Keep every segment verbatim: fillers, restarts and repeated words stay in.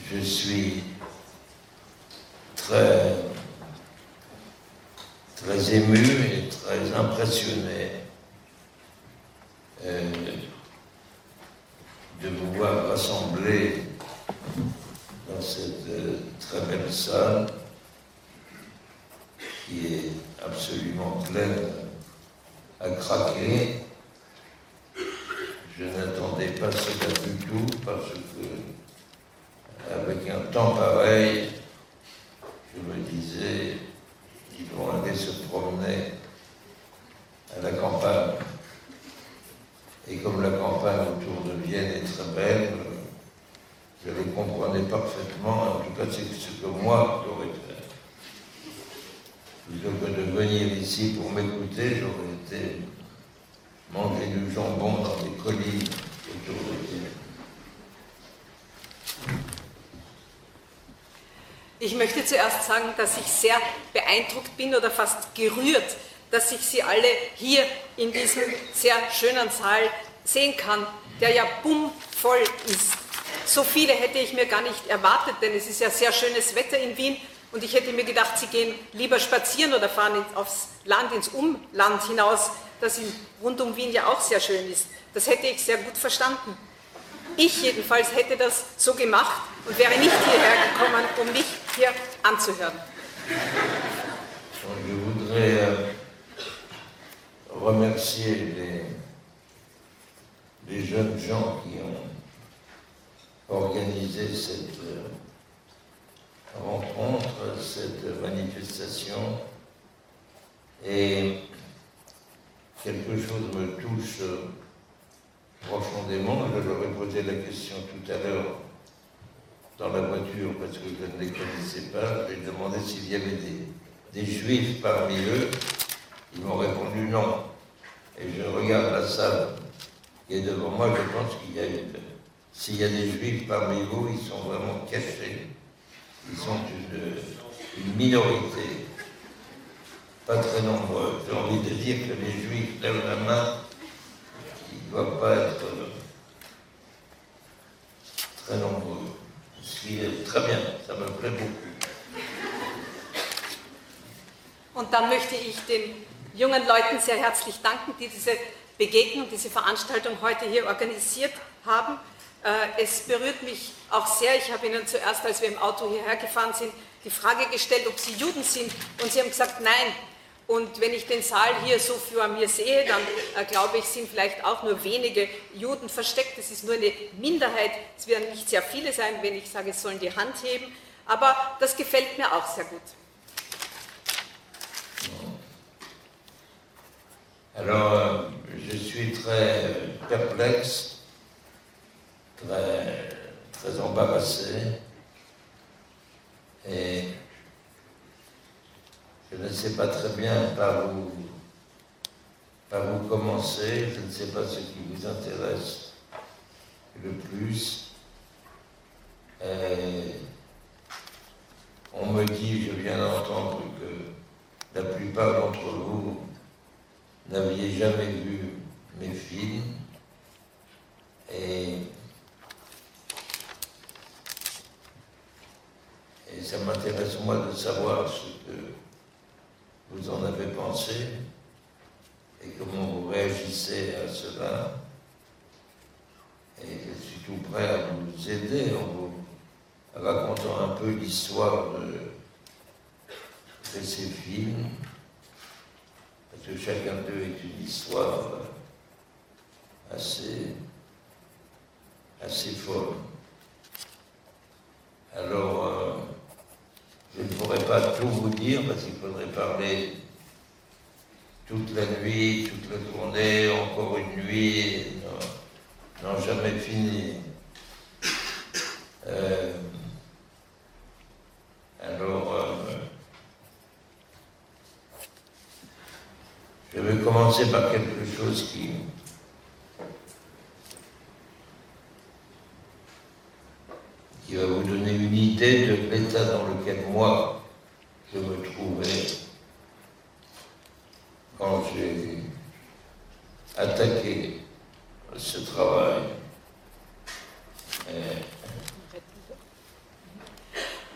je suis très, très ému et très impressionné euh, de vous voir rassemblés dans cette euh, très belle salle qui est absolument pleine à craquer. Je n'attendais pas cela du tout parce que, avec un temps pareil, je me disais, ils vont aller se promener à la campagne. Et comme la campagne autour de Vienne est très belle, je les comprenais parfaitement. En tout cas, c'est ce que moi j'aurais fait. Plutôt que de venir ici pour m'écouter, j'aurais été manger du jambon dans des collines autour de Vienne. Ich möchte zuerst sagen, dass ich sehr beeindruckt bin oder fast gerührt, dass ich Sie alle hier in diesem sehr schönen Saal sehen kann, der ja bummvoll ist. So viele hätte ich mir gar nicht erwartet, denn es ist ja sehr schönes Wetter in Wien und ich hätte mir gedacht, Sie gehen lieber spazieren oder fahren aufs Land, ins Umland hinaus, das rund um Wien ja auch sehr schön ist. Das hätte ich sehr gut verstanden. Ich jedenfalls hätte das so gemacht und wäre nicht hierher gekommen, um mich hier anzuhören. Je voudrais euh, remercier les, les jeunes gens qui ont organisé cette euh, rencontre, cette manifestation. Et quelque chose me touche euh, profondément. Je leur ai posé la question tout à l'heure dans la voiture parce que je ne les connaissais pas. J'ai demandé s'il y avait des, des juifs parmi eux. Ils m'ont répondu non. Et je regarde la salle qui est devant moi, je pense qu'il y a une... S'il y a des juifs parmi vous, ils sont vraiment cachés. Ils sont une, une minorité, pas très nombreux. J'ai envie de dire que les juifs lèvent la main, ils ne doivent pas être très nombreux. Ce qui est très bien, ça me plaît beaucoup. Und dann möchte ich den jungen Leuten sehr herzlich danken, die diese Begegnung, diese Veranstaltung heute hier organisiert haben. Es berührt mich auch sehr. Ich habe Ihnen zuerst, als wir im Auto hierher gefahren sind, die Frage gestellt, ob Sie Juden sind. Und Sie haben gesagt, nein. Und wenn ich den Saal hier so vor mir sehe, dann äh, glaube ich, sind vielleicht auch nur wenige Juden versteckt. Es ist nur eine Minderheit. Es werden nicht sehr viele sein, wenn ich sage, es sollen die Hand heben. Aber das gefällt mir auch sehr gut. Alors, je suis très perplexe. Très, très embarrassé et je ne sais pas très bien par où, par où commencer, je ne sais pas ce qui vous intéresse le plus. Et on me dit, je viens d'entendre que la plupart d'entre vous n'aviez jamais vu mes films et Et ça m'intéresse, moi, de savoir ce que vous en avez pensé et comment vous réagissez à cela. Et je suis tout prêt à vous aider en vous racontant un peu l'histoire de, de ces films, parce que chacun d'eux est une histoire assez, assez folle. Alors, euh, je ne pourrais pas tout vous dire parce qu'il faudrait parler toute la nuit, toute la journée, encore une nuit, et non, non jamais fini. Euh, alors, euh, je vais commencer par quelque chose qui qui va vous donner une idée de l'état dans lequel moi je me trouvais quand j'ai attaqué ce travail. Et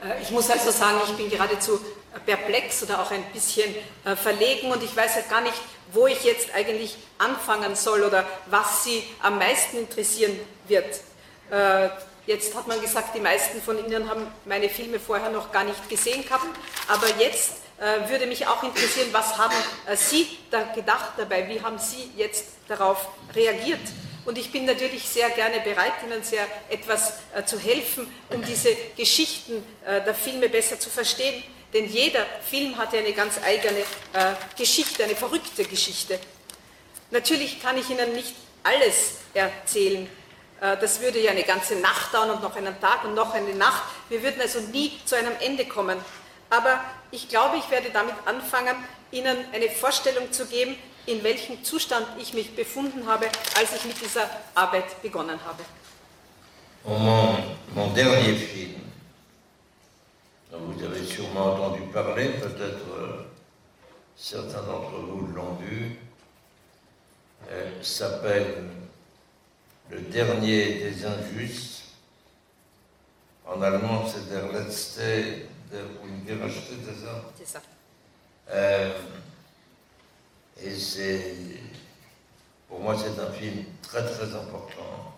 Ich muss also sagen, ich bin geradezu perplex oder auch ein bisschen verlegen und ich weiß ja gar nicht, wo ich jetzt eigentlich anfangen soll oder was Sie am meisten interessieren wird. Jetzt hat man gesagt, die meisten von Ihnen haben meine Filme vorher noch gar nicht gesehen gehabt, aber jetzt würde mich auch interessieren, was haben Sie da gedacht dabei, wie haben Sie jetzt darauf reagiert? Und ich bin natürlich sehr gerne bereit, Ihnen sehr etwas äh, zu helfen, um diese Geschichten äh, der Filme besser zu verstehen. Denn jeder Film hat ja eine ganz eigene äh, Geschichte, eine verrückte Geschichte. Natürlich kann ich Ihnen nicht alles erzählen. Äh, das würde ja eine ganze Nacht dauern und noch einen Tag und noch eine Nacht. Wir würden also nie zu einem Ende kommen. Aber ich glaube, ich werde damit anfangen, Ihnen eine Vorstellung zu geben, in welchem Zustand ich mich befunden habe, als ich mit dieser Arbeit begonnen habe. Mon, mon dernier film, dont vous avez sûrement entendu parler, peut-être euh, certains d'entre vous l'ont vu, euh, s'appelle Le dernier des injustes. En allemand, c'est Der letzte der Ungerechte, c'est ça? C'est ça. Euh, et c'est, pour moi, c'est un film très très important.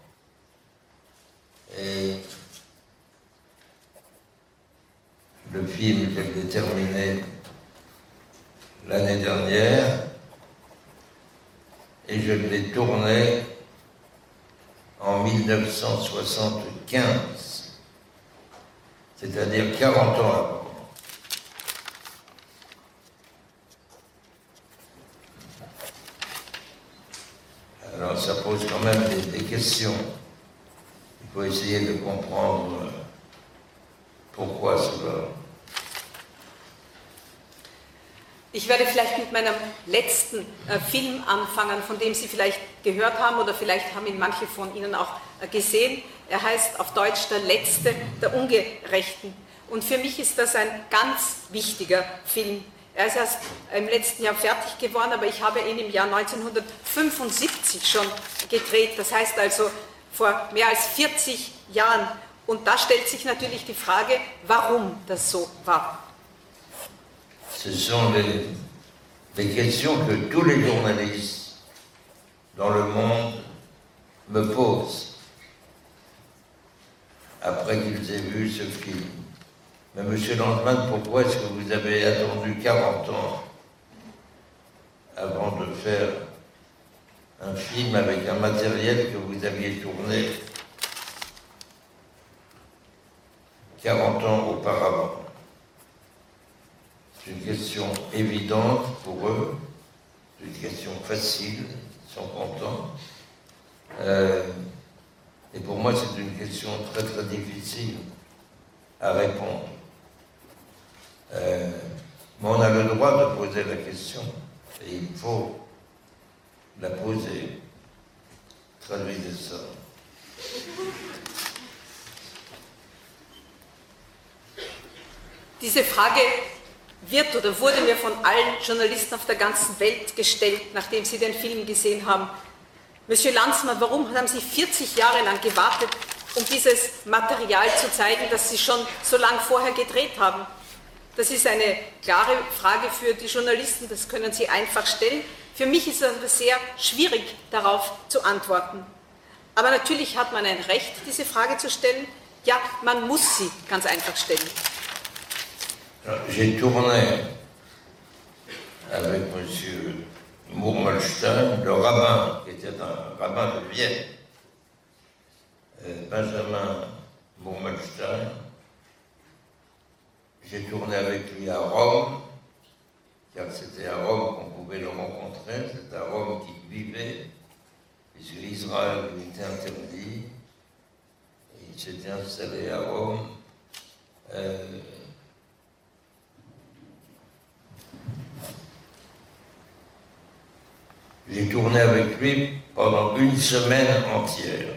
Et le film, je l'ai terminé l'année dernière et je l'ai tourné en mille neuf cent soixante-quinze, c'est-à-dire quarante ans avant. Alors ça pose quand même des, des questions. Il faut essayer de comprendre pourquoi cela. Ich werde vielleicht mit meinem letzten äh, Film anfangen, von dem Sie vielleicht gehört haben oder vielleicht haben ihn manche von Ihnen auch äh, gesehen. Er heißt auf Deutsch Der Letzte der Ungerechten. Und für mich ist das ein ganz wichtiger Film. Er ist erst im letzten Jahr fertig geworden, aber ich habe ihn im Jahr neunzehnhundertfünfundsiebzig schon gedreht. Das heißt also vor mehr als vierzig Jahren. Und da stellt sich natürlich die Frage, warum das so war. Ce sont les, les questions que tous les journalistes dans le monde me posent après qu'ils aient vu ce film. Mais Monsieur Landman, pourquoi est-ce que vous avez attendu quarante ans avant de faire un film avec un matériel que vous aviez tourné quarante ans auparavant? C'est une question évidente pour eux, c'est une question facile, ils sont contents. Euh, et pour moi, c'est une question très très difficile à répondre. Euh, mais on a le droit de poser la question et il faut la poser. Traduisez ça. Diese Frage wird oder wurde mir von allen Journalisten auf der ganzen Welt gestellt, nachdem sie den Film gesehen haben. Monsieur Lanzmann, warum haben Sie vierzig Jahre lang gewartet, um dieses Material zu zeigen, das Sie schon so lange vorher gedreht haben? Das ist eine klare Frage für die Journalisten, das können Sie einfach stellen. Für mich ist es aber sehr schwierig, darauf zu antworten. Aber natürlich hat man ein Recht, diese Frage zu stellen. Ja, man muss sie ganz einfach stellen. J'ai tourné avec M. Mourmelstein, le rabbin, qui était un rabbin de Vienne, Benjamin Mourmelstein. J'ai tourné avec lui à Rome, car c'était à Rome qu'on pouvait le rencontrer, c'était à Rome qu'il vivait, puisque l'Israël lui était interdit. Et il s'était installé à Rome. Euh, J'ai tourné avec lui pendant une semaine entière.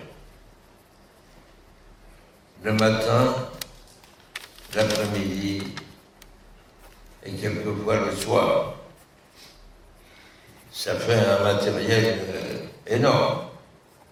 Le matin, l'après-midi et quelquefois le soir. Ça fait un matériel euh, énorme.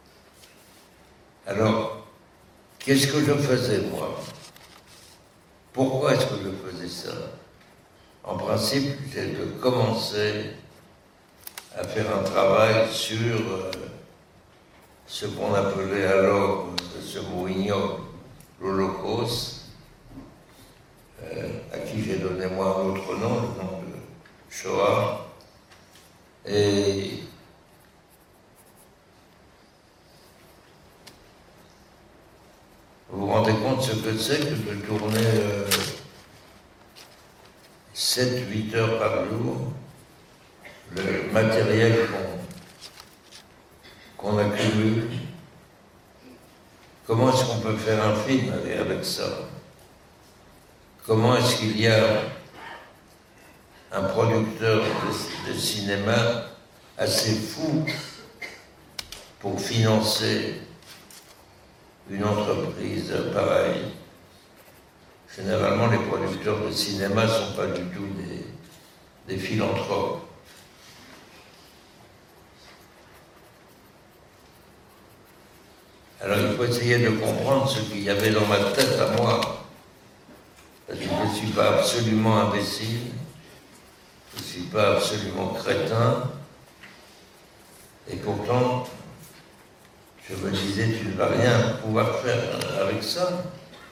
Alors, qu'est-ce que je faisais moi? Pourquoi est-ce que je faisais ça? En principe, j'ai de commencer à faire un travail sur euh, ce qu'on appelait alors, ce mot ignoble, l'Holocauste, euh, à qui j'ai donné moi un autre nom, le nom de Shoah. Et vous vous rendez compte ce que c'est que de tourner euh, sept huit heures par jour, le matériel qu'on qu'on accumule. Comment est-ce qu'on peut faire un film avec ça? Comment est-ce qu'il y a un producteur de, de cinéma assez fou pour financer une entreprise pareille? Généralement, les producteurs de cinéma ne sont pas du tout des, des philanthropes. Alors il faut essayer de comprendre ce qu'il y avait dans ma tête à moi, parce que je ne suis pas absolument imbécile, je ne suis pas absolument crétin, et pourtant, je me disais, tu ne vas rien pouvoir faire avec ça.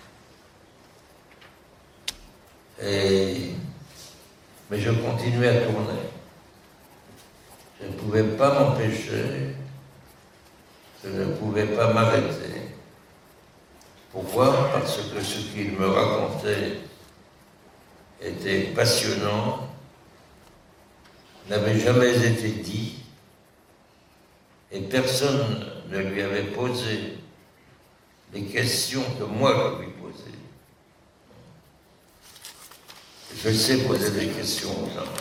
Et... Mais je continuais à tourner. Je ne pouvais pas m'empêcher, je ne pouvais pas m'arrêter. Pourquoi? Parce que ce qu'il me racontait était passionnant, n'avait jamais été dit, et personne ne lui avait posé les questions que moi je lui posais. Je sais poser des questions aux gens.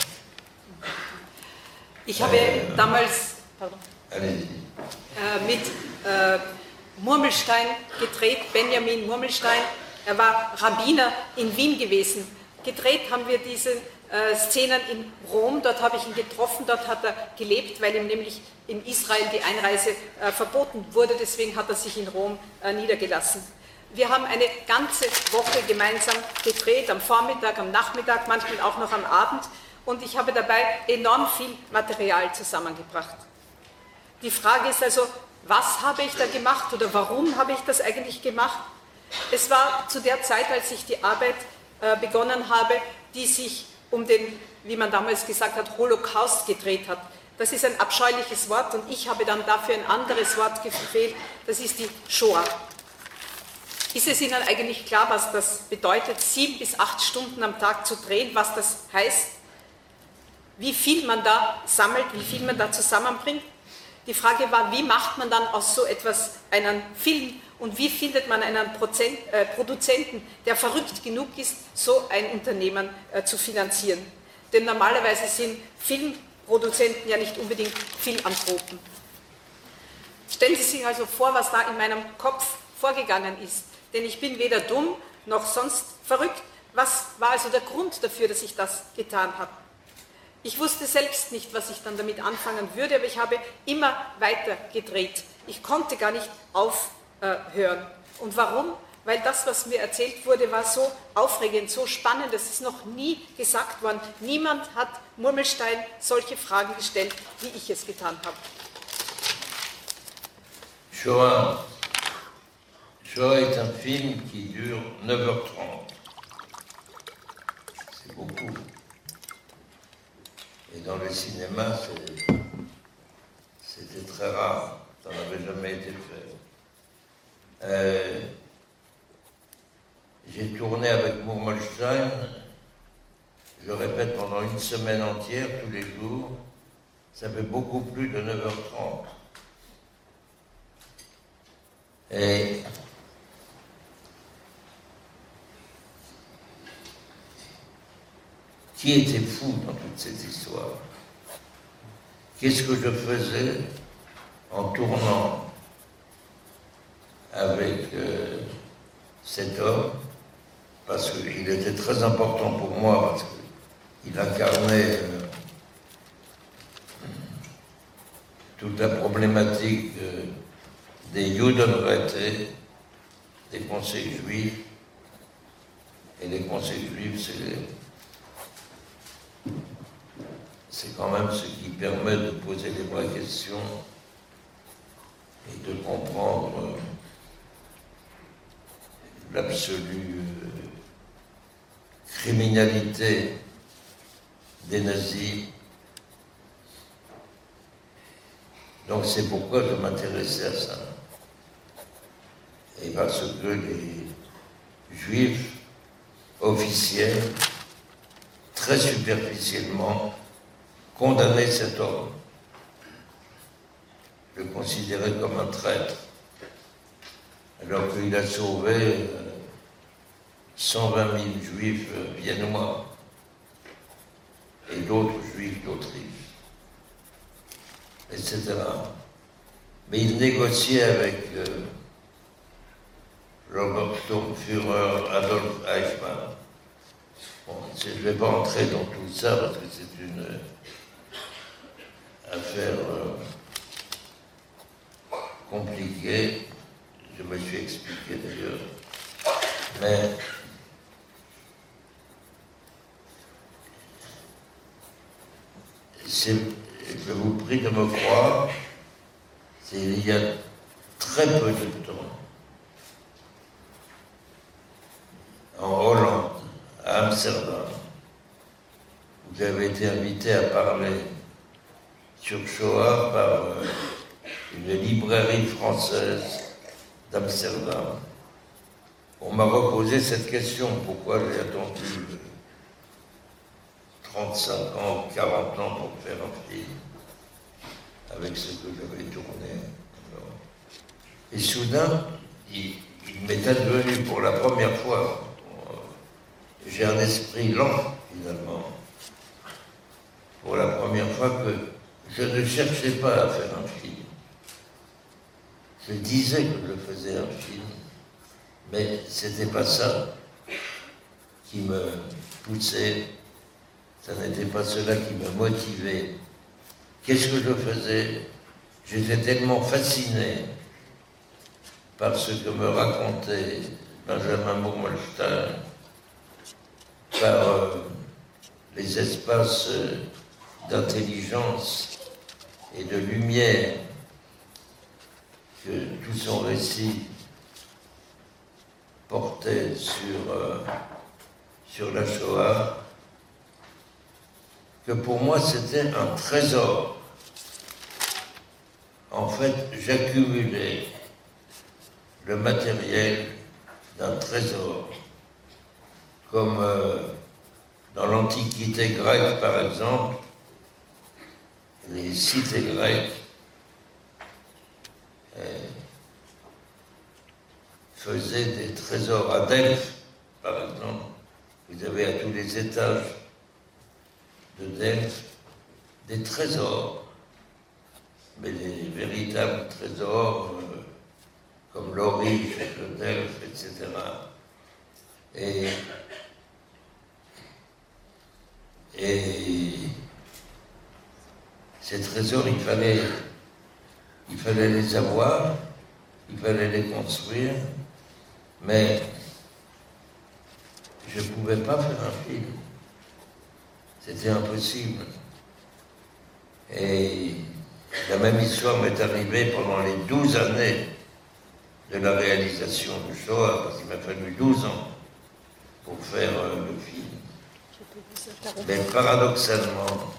Ich habe äh, damals pardon, äh, mit äh, Murmelstein gedreht, Benjamin Murmelstein. Er war Rabbiner in Wien gewesen. Gedreht haben wir diese äh, Szenen in Rom, dort habe ich ihn getroffen, dort hat er gelebt, weil ihm nämlich in Israel die Einreise äh, verboten wurde, deswegen hat er sich in Rom äh, niedergelassen. Wir haben eine ganze Woche gemeinsam gedreht, am Vormittag, am Nachmittag, manchmal auch noch am Abend, und ich habe dabei enorm viel Material zusammengebracht. Die Frage ist also, was habe ich da gemacht oder warum habe ich das eigentlich gemacht? Es war zu der Zeit, als ich die Arbeit äh, begonnen habe, die sich um den, wie man damals gesagt hat, Holocaust gedreht hat. Das ist ein abscheuliches Wort und ich habe dann dafür ein anderes Wort gewählt, das ist die Shoah. Ist es Ihnen eigentlich klar, was das bedeutet, sieben bis acht Stunden am Tag zu drehen, was das heißt? Wie viel man da sammelt, wie viel man da zusammenbringt? Die Frage war, wie macht man dann aus so etwas einen Film und wie findet man einen Prozent, äh, Produzenten, der verrückt genug ist, so ein Unternehmen äh, zu finanzieren? Denn normalerweise sind Filmproduzenten ja nicht unbedingt Philanthropen. Stellen Sie sich also vor, was da in meinem Kopf vorgegangen ist. Denn ich bin weder dumm noch sonst verrückt. Was war also der Grund dafür, dass ich das getan habe? Ich wusste selbst nicht, was ich dann damit anfangen würde, aber ich habe immer weiter gedreht. Ich konnte gar nicht aufhören. Und warum? Weil das, was mir erzählt wurde, war so aufregend, so spannend, das ist noch nie gesagt worden. Niemand hat Murmelstein solche Fragen gestellt, wie ich es getan habe. Shoah. Shoah est un film qui dure neuf heures trente. C'est beaucoup. Et dans le cinéma, c'était très rare. Ça n'avait jamais été fait. Euh, J'ai tourné avec Murmelstein, je répète, pendant une semaine entière, tous les jours. Ça fait beaucoup plus de neuf heures trente. Et qui était fou dans toute cette histoire? Qu'est-ce que je faisais en tournant avec euh, cet homme? Parce qu'il était très important pour moi, parce qu'il incarnait euh, toute la problématique euh, des Judenräte, des conseils juifs, Et les conseils juifs, c'est, c'est quand même ce qui permet de poser les vraies questions et de comprendre l'absolue criminalité des nazis. Donc c'est pourquoi je m'intéressais à ça. Et parce que les juifs officiels, très superficiellement, condamnaient cet homme, le considéraient comme un traître, alors qu'il a sauvé cent vingt mille juifs viennois et d'autres juifs d'Autriche, et cetera. Mais il négociait avec euh, Robert Sturmführer, Adolf Eichmann. Bon, je ne vais pas entrer dans tout ça parce que c'est une affaire euh, compliquée. Je me suis expliqué d'ailleurs. Mais c'est, je vous prie de me croire, c'est il y a très peu de temps, en Hollande, à Amsterdam, où j'avais été invité à parler sur Shoah par euh, une librairie française d'Amsterdam. On m'a reposé cette question, pourquoi j'ai attendu trente-cinq ans, quarante ans pour faire un film avec ce que j'avais tourné. Alors, et soudain, il, il m'est advenu pour la première fois, j'ai un esprit lent finalement, pour la première fois que je ne cherchais pas à faire un film. Je disais que je faisais un film, mais c'était pas ça qui me poussait, ça n'était pas cela qui me motivait. Qu'est-ce que je faisais? J'étais tellement fasciné par ce que me racontait Benjamin Burmelstein, par euh, les espaces euh, d'intelligence et de lumière que tout son récit portait sur, euh, sur la Shoah, que pour moi c'était un trésor. En fait, j'accumulais le matériel d'un trésor, comme euh, dans l'Antiquité grecque par exemple, les cités grecques euh, faisaient des trésors. À Delphes, par exemple, vous avez à tous les étages de Delphes des trésors, mais des véritables trésors euh, comme l'Aurige de Delphes, et cetera. Et, et ces trésors, il fallait, il fallait les avoir, il fallait les construire, mais je ne pouvais pas faire un film. C'était impossible. Et la même histoire m'est arrivée pendant les douze années de la réalisation de Shoah, parce qu'il m'a fallu douze ans pour faire euh, le film. Mais paradoxalement,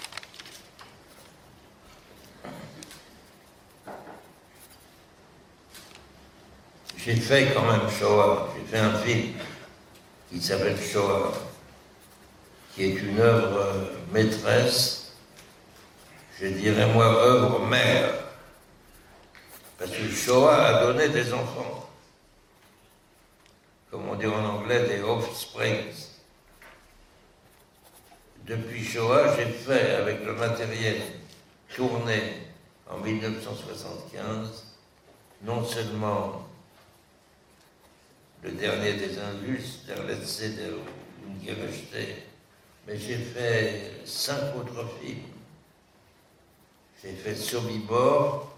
j'ai fait quand même Shoah, j'ai fait un film qui s'appelle Shoah, qui est une œuvre euh, maîtresse, je dirais moi œuvre mère, parce que Shoah a donné des enfants, comme on dit en anglais, des offsprings. Depuis Shoah, j'ai fait avec le matériel tourné en mille neuf cent soixante-quinze, non seulement le dernier des injustes, der letzte der Ungerechte, mais j'ai fait cinq autres films. J'ai fait Sobibor,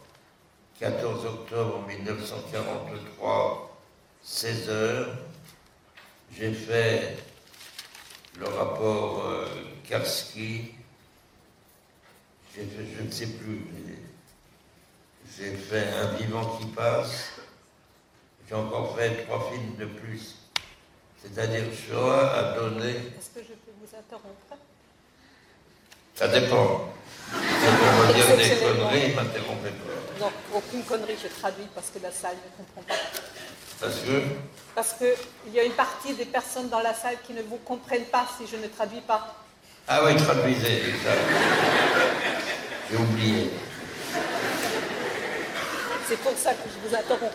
quatorze octobre mille neuf cent quarante-trois, seize heures. j'ai fait le rapport euh, Karski, j'ai fait, je ne sais plus, j'ai fait Un vivant qui passe, j'ai encore fait trois films de plus. C'est-à-dire Shoah a donné... Est-ce que je peux vous interrompre? Ça dépend. Si on va dire des conneries, ne m'interrompez pas. Non, aucune connerie, je traduis parce que la salle ne comprend pas. Parce que Parce qu'il y a une partie des personnes dans la salle qui ne vous comprennent pas si je ne traduis pas. Ah oui, traduisez, ça. J'ai oublié. C'est pour ça que je vous interromps.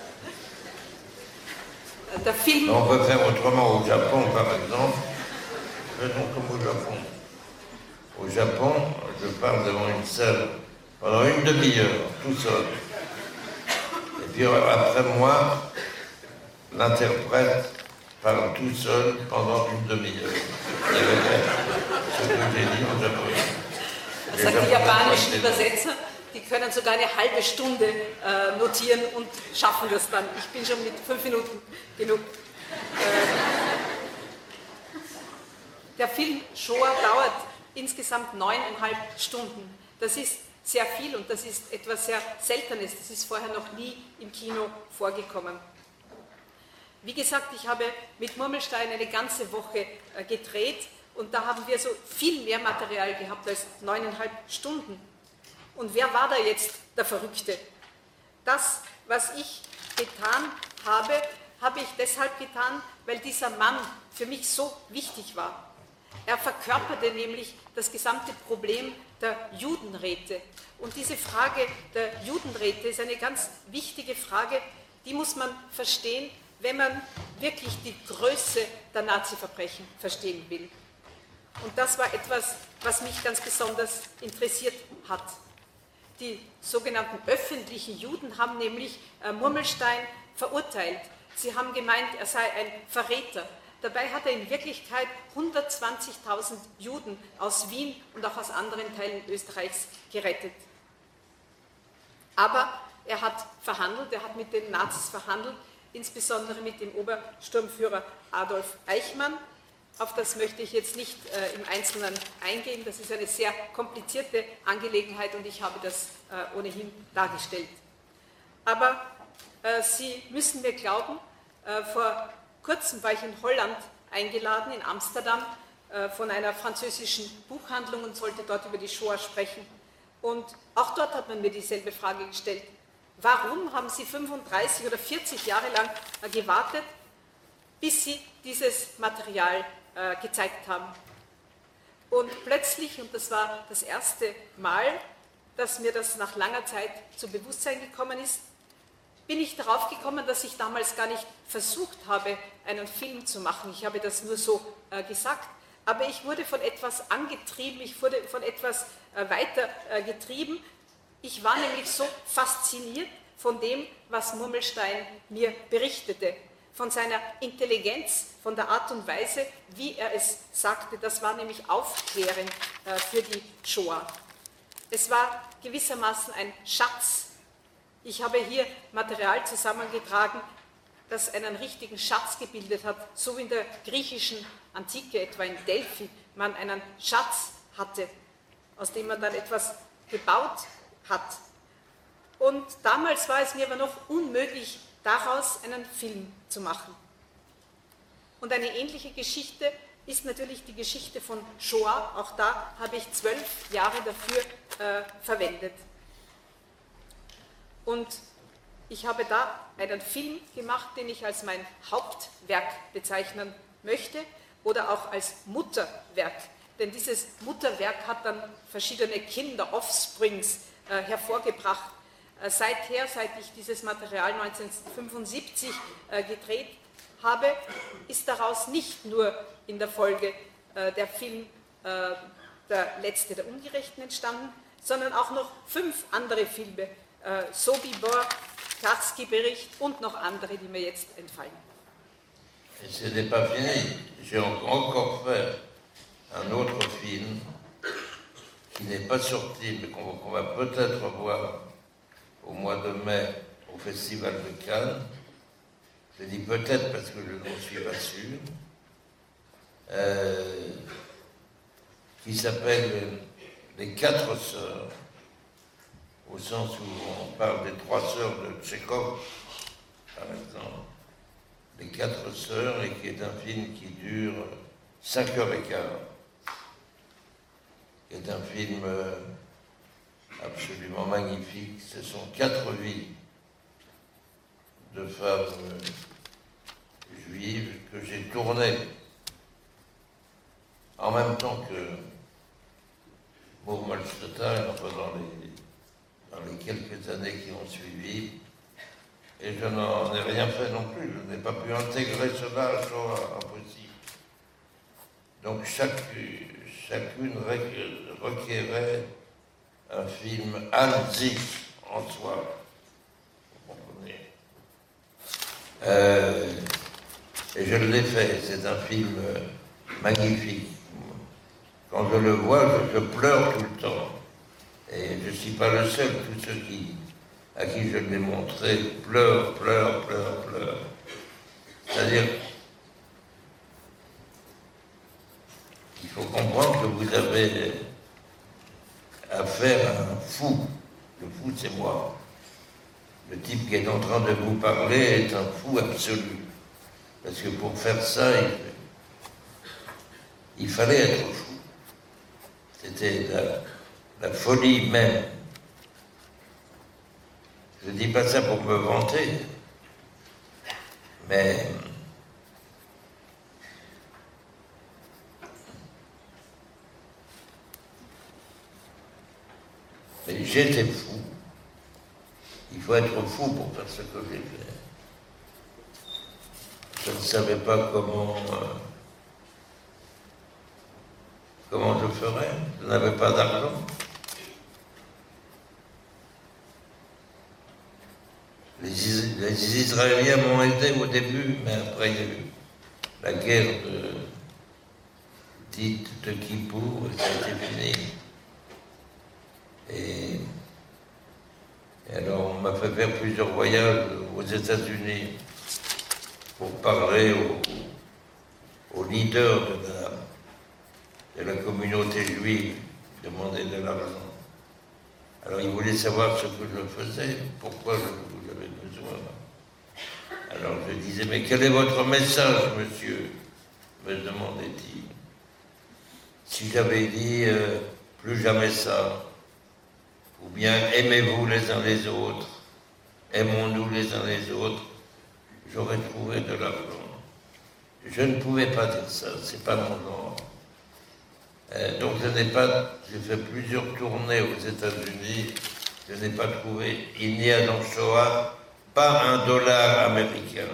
Der Film. On peut faire autrement au Japon, par exemple. Faisons comme au Japon. Au Japon, je parle devant une salle pendant une demi-heure, tout seul. Et puis après moi, l'interprète parle tout seul pendant une demi-heure. C'est vrai, ce que j'ai dit en japonais. Das sagt die japanischen Übersetzer, die können sogar eine halbe Stunde äh, notieren und schaffen das dann. Ich bin schon mit fünf Minuten genug. Äh, der Film Shoah dauert insgesamt neuneinhalb Stunden. Das ist sehr viel und das ist etwas sehr Seltenes. Das ist vorher noch nie im Kino vorgekommen. Wie gesagt, ich habe mit Murmelstein eine ganze Woche äh, gedreht und da haben wir so viel mehr Material gehabt als neuneinhalb Stunden. Und wer war da jetzt der Verrückte? Das, was ich getan habe, habe ich deshalb getan, weil dieser Mann für mich so wichtig war. Er verkörperte nämlich das gesamte Problem der Judenräte. Und diese Frage der Judenräte ist eine ganz wichtige Frage, die muss man verstehen, wenn man wirklich die Größe der Nazi-Verbrechen verstehen will. Und das war etwas, was mich ganz besonders interessiert hat. Die sogenannten öffentlichen Juden haben nämlich äh, Murmelstein verurteilt. Sie haben gemeint, er sei ein Verräter. Dabei hat er in Wirklichkeit hundertzwanzigtausend Juden aus Wien und auch aus anderen Teilen Österreichs gerettet. Aber er hat verhandelt, er hat mit den Nazis verhandelt, insbesondere mit dem Obersturmführer Adolf Eichmann. Auf das möchte ich jetzt nicht äh, im Einzelnen eingehen, das ist eine sehr komplizierte Angelegenheit und ich habe das äh, ohnehin dargestellt. Aber äh, Sie müssen mir glauben, äh, vor kurzem war ich in Holland eingeladen, in Amsterdam, äh, von einer französischen Buchhandlung und sollte dort über die Shoah sprechen. Und auch dort hat man mir dieselbe Frage gestellt. Warum haben Sie fünfunddreißig oder vierzig Jahre lang äh, gewartet, bis Sie dieses Material äh, gezeigt haben? Und plötzlich, und das war das erste Mal, dass mir das nach langer Zeit zu Bewusstsein gekommen ist, bin ich darauf gekommen, dass ich damals gar nicht versucht habe, einen Film zu machen. Ich habe das nur so äh, gesagt. Aber ich wurde von etwas angetrieben, ich wurde von etwas äh, weiter äh, getrieben. Ich war nämlich so fasziniert von dem, was Murmelstein mir berichtete. Von seiner Intelligenz, von der Art und Weise, wie er es sagte. Das war nämlich aufklärend äh, für die Shoah. Es war gewissermaßen ein Schatz. Ich habe hier Material zusammengetragen, das einen richtigen Schatz gebildet hat, so wie in der griechischen Antike, etwa in Delphi, man einen Schatz hatte, aus dem man dann etwas gebaut hat. Und damals war es mir aber noch unmöglich, daraus einen Film zu machen. Und eine ähnliche Geschichte ist natürlich die Geschichte von Shoah. Auch da habe ich zwölf Jahre dafür äh, verwendet. Und ich habe da einen Film gemacht, den ich als mein Hauptwerk bezeichnen möchte oder auch als Mutterwerk. Denn dieses Mutterwerk hat dann verschiedene Kinder, Offsprings, äh, hervorgebracht. Äh, seither, seit ich dieses Material neunzehnhundertfünfundsiebzig äh, gedreht habe, ist daraus nicht nur in der Folge äh, der Film äh, Der Letzte der Ungerechten entstanden, sondern auch noch fünf andere Filme, äh, Sobibor, Karski-Bericht und noch andere, die mir jetzt entfallen. Et ce n'est pas fini. J'ai encore fait un autre film qui n'est pas sorti, mais qu'on qu'on va peut-être voir au mois de mai au Festival de Cannes. Je dis peut-être parce que je n'en suis pas sûr. euh, qui s'appelle Les Quatre Sœurs, au sens où on parle des trois sœurs de Tchekhov, par exemple. Les Quatre Sœurs, et qui est un film qui dure cinq heures et quart, qui est un film euh, absolument magnifique. Ce sont quatre vies de femmes euh, juives que j'ai tournées en même temps que Murmalstein, enfin dans les, dans les quelques années qui ont suivi. Et je n'en ai rien fait non plus, je n'ai pas pu intégrer cela à Shoah, impossible. Donc chaque, chacune requérait un film an sich en soi, vous comprenez. Euh, et je l'ai fait, c'est un film magnifique. Quand je le vois, je, je pleure tout le temps. Et je ne suis pas le seul, tous ceux qui, à qui je l'ai montré pleurent, pleurent, pleurent, pleurent. C'est-à-dire, il faut comprendre que vous avez affaire à un fou. Le fou, c'est moi. Le type qui est en train de vous parler est un fou absolu. Parce que pour faire ça, il, il fallait être fou. C'était la, la folie même. Je ne dis pas ça pour me vanter, mais mais j'étais fou. Il faut être fou pour faire ce que j'ai fait. Je ne savais pas comment euh, comment je ferais. Je n'avais pas d'argent. Les, les Israéliens m'ont aidé au début, mais après il y a eu la guerre de, dite de Kippour, et ça a été fini. Et, et alors on m'a fait faire plusieurs voyages aux États-Unis pour parler aux, aux leaders de la, de la communauté juive, demander de l'argent. Alors ils voulaient savoir ce que je faisais, pourquoi j'avais besoin. Alors je disais, mais quel est votre message, monsieur, me demandait-il. Si j'avais dit, euh, plus jamais ça, ou bien aimez-vous les uns les autres, aimons-nous les uns les autres, j'aurais trouvé de l'argent. Je ne pouvais pas dire ça, c'est pas mon genre. Euh, donc je n'ai pas, j'ai fait plusieurs tournées aux États-Unis, je n'ai pas trouvé, il n'y a dans Shoah pas un dollar américain.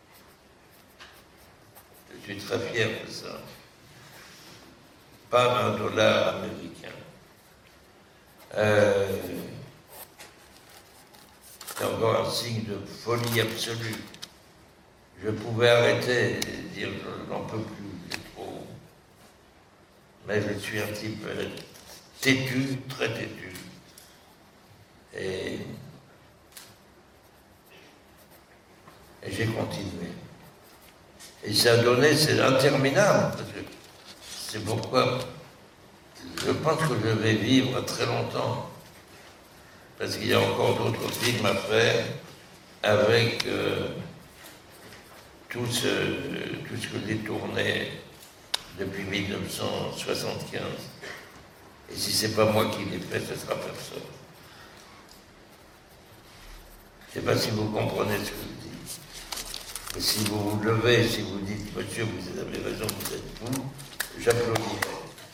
Je suis très fier de ça. Pas un dollar américain. Euh, c'est encore un signe de folie absolue. Je pouvais arrêter et dire je n'en peux plus, c'est trop. Mais je suis un type têtu, très têtu. Et, et j'ai continué. Et ça a donné, c'est interminable, parce que c'est pourquoi je pense que je vais vivre très longtemps, parce qu'il y a encore d'autres films à faire avec euh, tout, ce, tout ce que j'ai tourné depuis mille neuf cent soixante-quinze. Et si c'est pas moi qui l'ai fait, ce sera personne. Je ne sais pas si vous comprenez ce que je dis. Et si vous vous levez, si vous dites, monsieur, vous avez raison, vous êtes fou, j'applaudirai.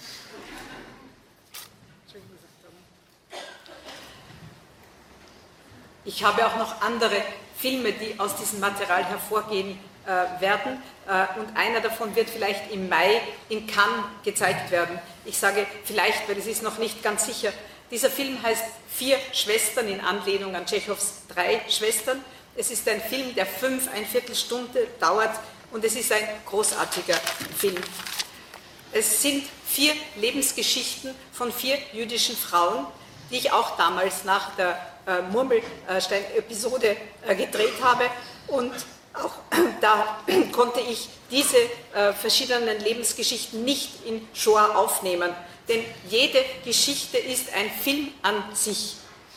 Ich habe auch noch andere Filme, die aus diesem Material hervorgehen äh, werden. Äh, und einer davon wird vielleicht im Mai in Cannes gezeigt werden. Ich sage vielleicht, weil es ist noch nicht ganz sicher. Dieser Film heißt Vier Schwestern in Anlehnung an Tschechows Drei Schwestern. Es ist ein Film, der fünf, ein Viertelstunde dauert und es ist ein großartiger Film. Es sind vier Lebensgeschichten von vier jüdischen Frauen, die ich auch damals nach der äh, Murmelstein-Episode äh, gedreht habe. Und auch da konnte ich diese äh, verschiedenen Lebensgeschichten nicht in Shoah aufnehmen, denn jede Geschichte ist ein Film an sich.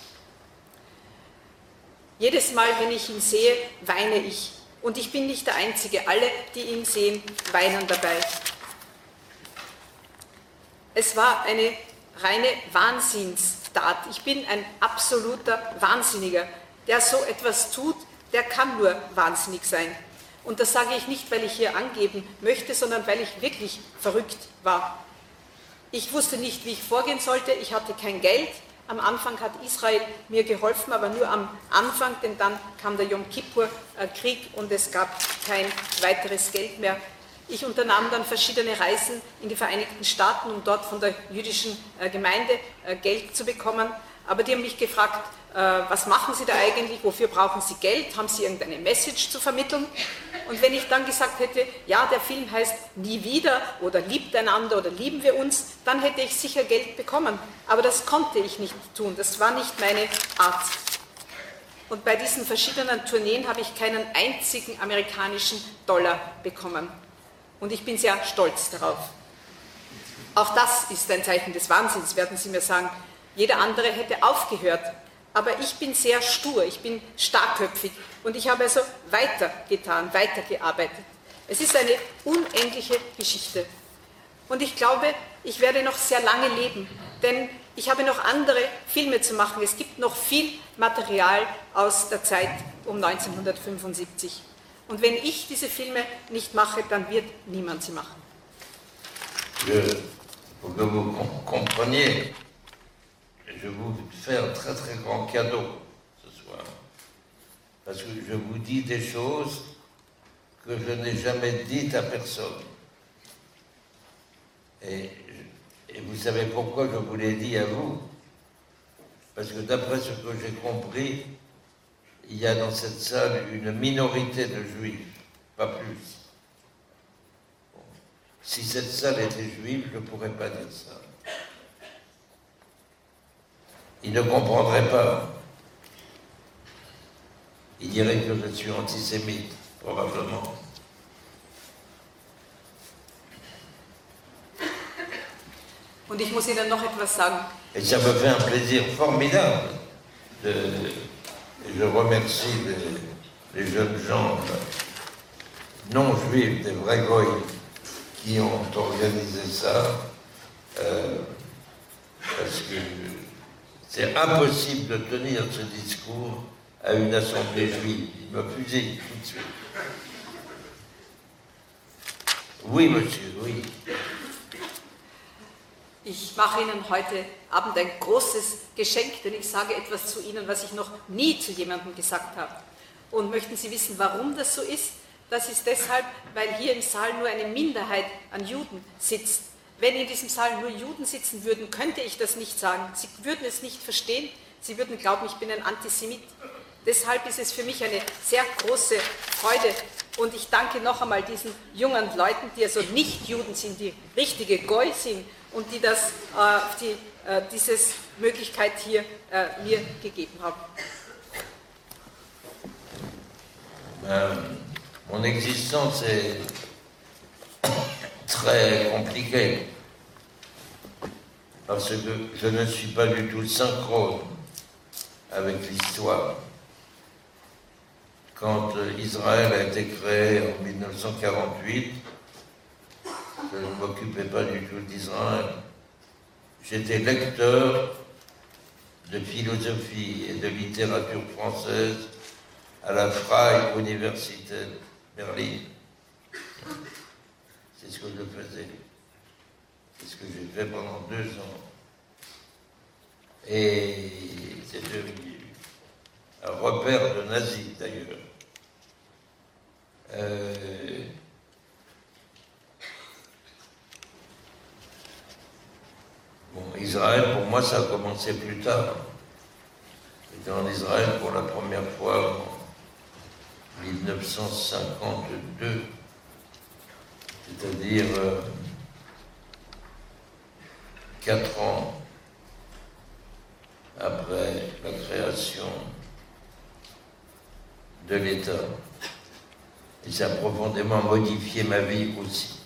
Jedes Mal, wenn ich ihn sehe, weine ich. Und ich bin nicht der Einzige. Alle, die ihn sehen, weinen dabei. Es war eine reine Wahnsinnstat. Ich bin ein absoluter Wahnsinniger, der so etwas tut, der kann nur wahnsinnig sein. Und das sage ich nicht, weil ich hier angeben möchte, sondern weil ich wirklich verrückt war. Ich wusste nicht, wie ich vorgehen sollte. Ich hatte kein Geld. Am Anfang hat Israel mir geholfen, aber nur am Anfang, denn dann kam der Yom Kippur-Krieg und es gab kein weiteres Geld mehr. Ich unternahm dann verschiedene Reisen in die Vereinigten Staaten, um dort von der jüdischen Gemeinde Geld zu bekommen. Aber die haben mich gefragt, was machen Sie da eigentlich, wofür brauchen Sie Geld, haben Sie irgendeine Message zu vermitteln? Und wenn ich dann gesagt hätte, ja, der Film heißt Nie wieder oder Liebt einander oder Lieben wir uns, dann hätte ich sicher Geld bekommen. Aber das konnte ich nicht tun, das war nicht meine Art. Und bei diesen verschiedenen Tourneen habe ich keinen einzigen amerikanischen Dollar bekommen. Und ich bin sehr stolz darauf. Auch das ist ein Zeichen des Wahnsinns, werden Sie mir sagen. Jeder andere hätte aufgehört. Aber ich bin sehr stur, ich bin starkköpfig und ich habe also weitergetan, weitergearbeitet. Es ist eine unendliche Geschichte. Und ich glaube, ich werde noch sehr lange leben, denn ich habe noch andere Filme zu machen. Es gibt noch viel Material aus der Zeit um neunzehnhundertfünfundsiebzig. Und wenn ich diese Filme nicht mache, dann wird niemand sie machen. Je, pour que vous compreniez, je vous fais un très très grand cadeau ce soir. Parce que je vous dis des choses que je n'ai jamais dites à personne. Et, et vous savez pourquoi je vous l'ai dit à vous? Parce que d'après ce que j'ai compris, il y a dans cette salle une minorité de juifs, pas plus. Bon. Si cette salle était juive, je ne pourrais pas dire ça. Ils ne comprendraient pas. Ils diraient que je suis antisémite, probablement. Und ich muss Ihnen noch etwas sagen. Et ça me fait un plaisir formidable. De, je remercie les, les jeunes gens non juifs, des vrais goïs, qui ont organisé ça. Euh, parce que c'est impossible de tenir ce discours à une assemblée juive. Il me fusille tout de suite. Oui, monsieur, oui. Ich mache Ihnen heute Abend ein großes Geschenk, denn ich sage etwas zu Ihnen, was ich noch nie zu jemandem gesagt habe. Und möchten Sie wissen, warum das so ist? Das ist deshalb, weil hier im Saal nur eine Minderheit an Juden sitzt. Wenn in diesem Saal nur Juden sitzen würden, könnte ich das nicht sagen. Sie würden es nicht verstehen. Sie würden glauben, ich bin ein Antisemit. Deshalb ist es für mich eine sehr große Freude. Und ich danke noch einmal diesen jungen Leuten, die also nicht Juden sind, die richtige Goy sind und die das, äh, die, äh, diese Möglichkeit hier äh, mir gegeben haben. Euh, mon existence est très compliquée parce que je ne suis pas du tout synchrone avec l'histoire. Quand Israël a été créé en mille neuf cent quarante-huit, je ne m'occupais pas du tout d'Israël. J'étais lecteur de philosophie et de littérature française à la Freie Universität Berlin. C'est ce que je faisais. C'est ce que j'ai fait pendant deux ans. Et c'est devenu un repère de nazis d'ailleurs. Euh, bon, Israël, pour moi, ça a commencé plus tard. J'étais en Israël pour la première fois en mille neuf cent cinquante-deux, c'est-à-dire euh, quatre ans après la création de l'État. Et ça a profondément modifié ma vie aussi.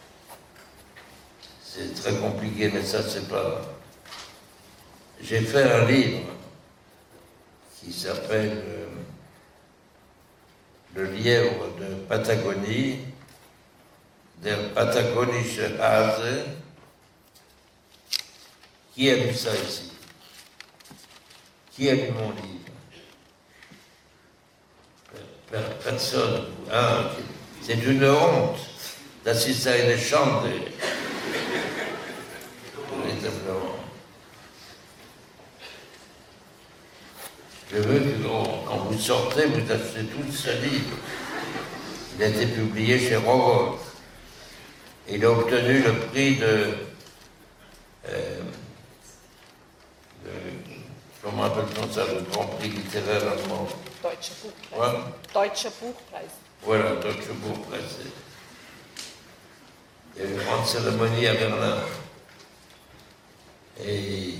C'est très compliqué, mais ça, c'est pas... J'ai fait un livre qui s'appelle euh, Le lièvre de Patagonie, Der Patagonische Hase. Qui a lu ça ici? Qui a lu mon livre? Personne. Ah, c'est une honte d'assister à une chante. Véritablement. Je veux que quand vous sortez, vous achetez tout ce livre. Il a été publié chez Rogol. Il a obtenu le prix de... Euh, de comment appelle-t-on ça? Le grand prix littéraire allemand. Deutscher Buchpreis. Ouais. Deutscher Buchpreis. Voilà, Deutscher Buchpreis. Il y a eu une grande cérémonie à Berlin. Et...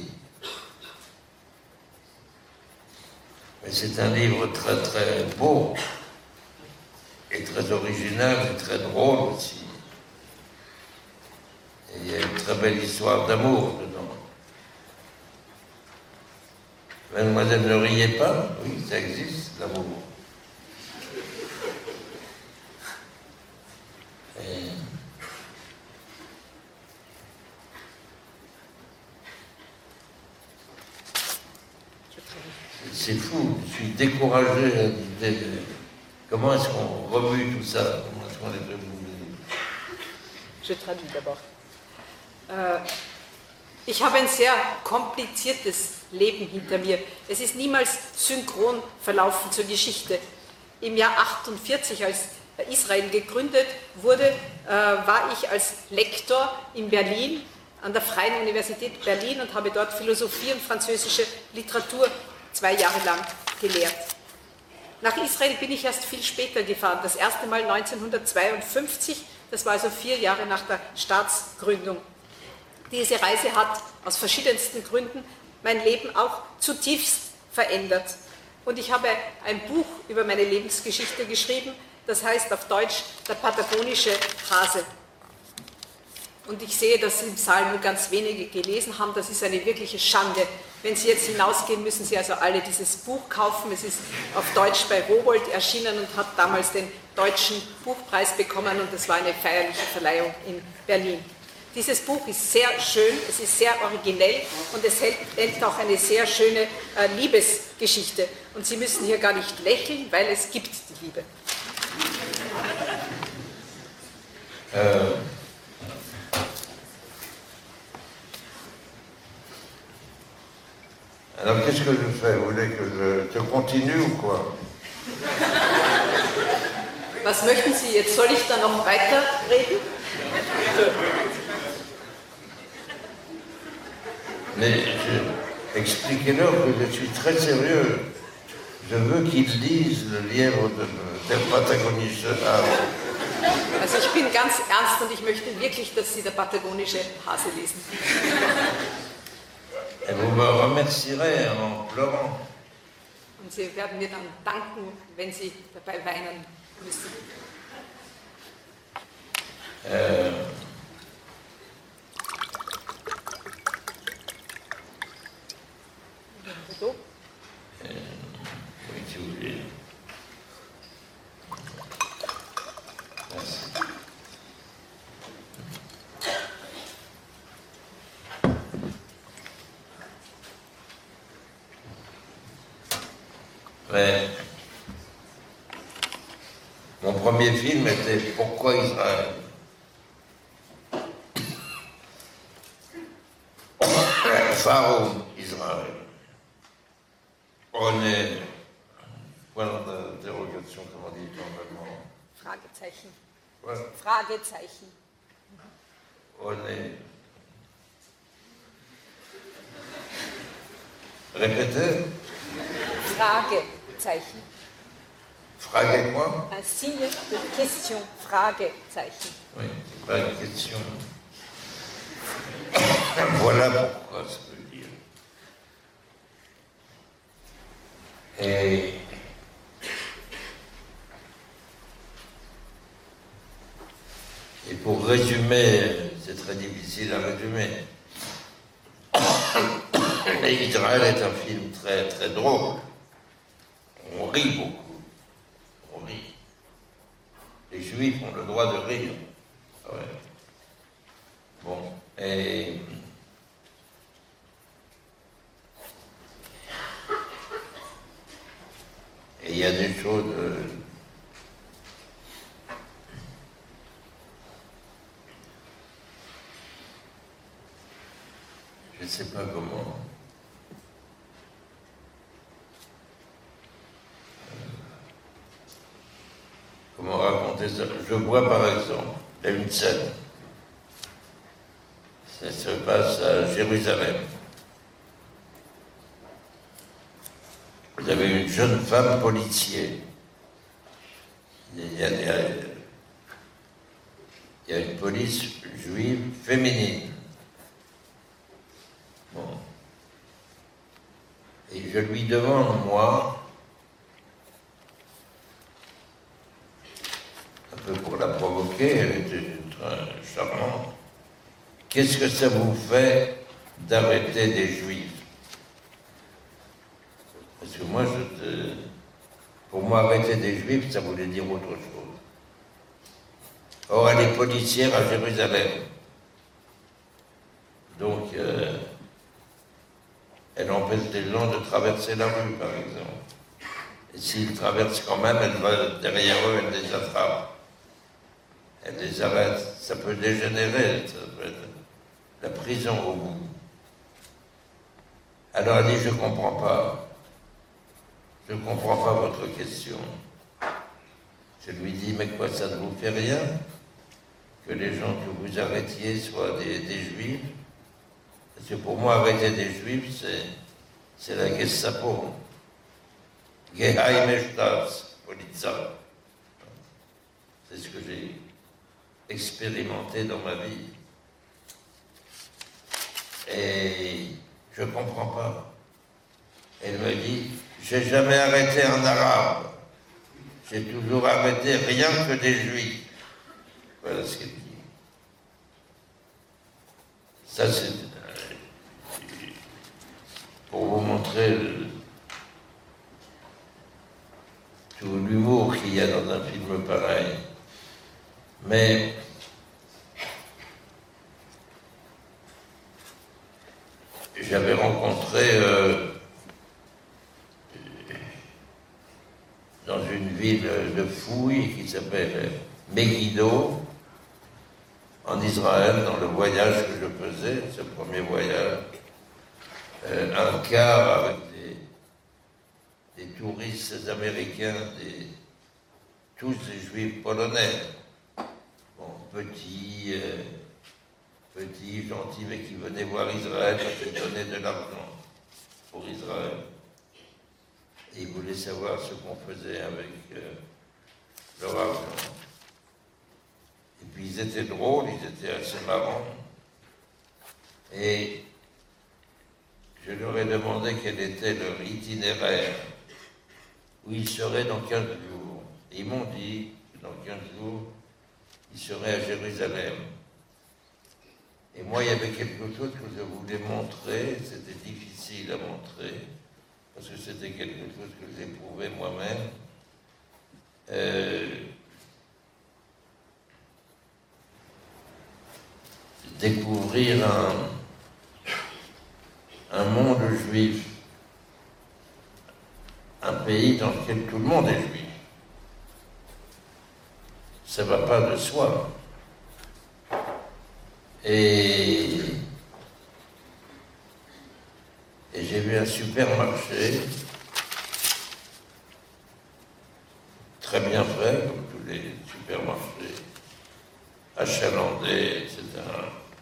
Mais c'est un livre très très beau, et très original, et très drôle aussi. Et il y a une très belle histoire d'amour dedans. Mademoiselle, ne riez pas, oui, ça existe, l'amour. Et... C'est fou, je suis découragé à l'idée de comment est-ce qu'on remue tout ça, comment est-ce qu'on les remue. Je traduis d'abord. Äh, ich habe ein sehr kompliziertes Leben hinter mir. Es ist niemals synchron verlaufen zur Geschichte. Im Jahr achtundvierzig, als Israel gegründet wurde, äh, war ich als Lektor in Berlin, an der Freien Universität Berlin und habe dort Philosophie und französische Literatur zwei Jahre lang gelehrt. Nach Israel bin ich erst viel später gefahren, das erste Mal neunzehnhundertzweiundfünfzig, das war also vier Jahre nach der Staatsgründung. Diese Reise hat aus verschiedensten Gründen mein Leben auch zutiefst verändert. Und ich habe ein Buch über meine Lebensgeschichte geschrieben, das heißt auf Deutsch Der Patagonische Hase. Und ich sehe, dass im Saal nur ganz wenige gelesen haben. Das ist eine wirkliche Schande. Wenn Sie jetzt hinausgehen, müssen Sie also alle dieses Buch kaufen. Es ist auf Deutsch bei Rowohlt erschienen und hat damals den Deutschen Buchpreis bekommen und es war eine feierliche Verleihung in Berlin. Dieses Buch ist sehr schön, es ist sehr originell und es enthält auch eine sehr schöne äh, Liebesgeschichte. Und Sie müssen hier gar nicht lächeln, weil es gibt die Liebe. Euh... Alors qu'est-ce que je fais? Vous voulez que je, je continue ou quoi? Was möchten Sie jetzt? Soll ich da noch weiterreden? Mais expliquez-leur que je suis très sérieux. Je veux qu'ils lisent le livre de Der Patagonische Hase. Also ich bin ganz ernst und ich möchte wirklich, dass Sie Der Patagonische Hase lesen. Et vous me remercierez en pleurant. Und Sie werden mir dann danken, wenn Sie dabei weinen müssen. Euh... Euh... Oui, si vous voulez. Merci. Ouais. Mon premier film était Pourquoi Israël? Pharaon Israël. On est. Point d'interrogation, comment dit-on en allemand? Fragezeichen. Ouais. Fragezeichen. On est. Répétez. Fragezeichen. Frage quoi? Un signe de question. Fragezeichen. Oui, c'est pas une question. Voilà pourquoi ça veut dire. Et Et pour résumer, c'est très difficile à résumer, mais Israël est un film très, très drôle. On rit beaucoup. On rit. Les Juifs ont le droit de rire. Ouais. Bon, et... Et il y a des choses... Euh, je ne sais pas comment... Comment raconter ça? Je vois par exemple, il y a une scène. Ça se passe à Jérusalem. Vous avez une jeune femme policier. Il y a, il y a, il y a une police juive féminine. Bon. Et je lui demande, moi, un peu pour la provoquer, elle était très charmante, qu'est-ce que ça vous fait d'arrêter des juifs? Parce que moi, je te... pour moi, arrêter des juifs, ça voulait dire autre chose. Or, elle est policière à Jérusalem. Donc, euh, elle empêche les gens de traverser la rue, par exemple. Et s'ils traversent quand même, elle va derrière eux, elle les attrape. Elle les arrête. Ça peut dégénérer, ça peut être la prison au bout. Alors, elle dit, je ne comprends pas. Je ne comprends pas votre question. Je lui dis, mais quoi, ça ne vous fait rien que les gens que vous arrêtiez soient des, des juifs? Parce que pour moi, arrêter des juifs, c'est, c'est la Gestapo. Geheime Staatspolizei. C'est ce que j'ai expérimenté dans ma vie. Et je ne comprends pas. Elle me dit, j'ai jamais arrêté un arabe. J'ai toujours arrêté rien que des juifs. Voilà ce qu'elle dit. Ça, c'est pour vous montrer le, tout l'humour qu'il y a dans un film pareil. Mais j'avais rencontré euh, dans une ville de fouilles qui s'appelle Megiddo, en Israël, dans le voyage que je faisais, ce premier voyage, euh, un car avec des, des touristes américains, des, tous des juifs polonais, bon, petits, euh, petits, gentils, mais qui venaient voir Israël parce qu'ils donnaient de l'argent pour Israël. Et ils voulaient savoir ce qu'on faisait avec euh, leur argent. Et puis ils étaient drôles, ils étaient assez marrants. Et je leur ai demandé quel était leur itinéraire, où ils seraient dans quinze jours. Et ils m'ont dit que dans quinze jours, ils seraient à Jérusalem. Et moi, il y avait quelque chose que je voulais montrer, c'était difficile à montrer, parce que c'était quelque chose que j'éprouvais moi-même. Euh, découvrir un, un monde juif, un pays dans lequel tout le monde est juif. Ça ne va pas de soi. Et, et j'ai vu un supermarché très bien fait, comme tous les supermarchés, achalandés, et cetera.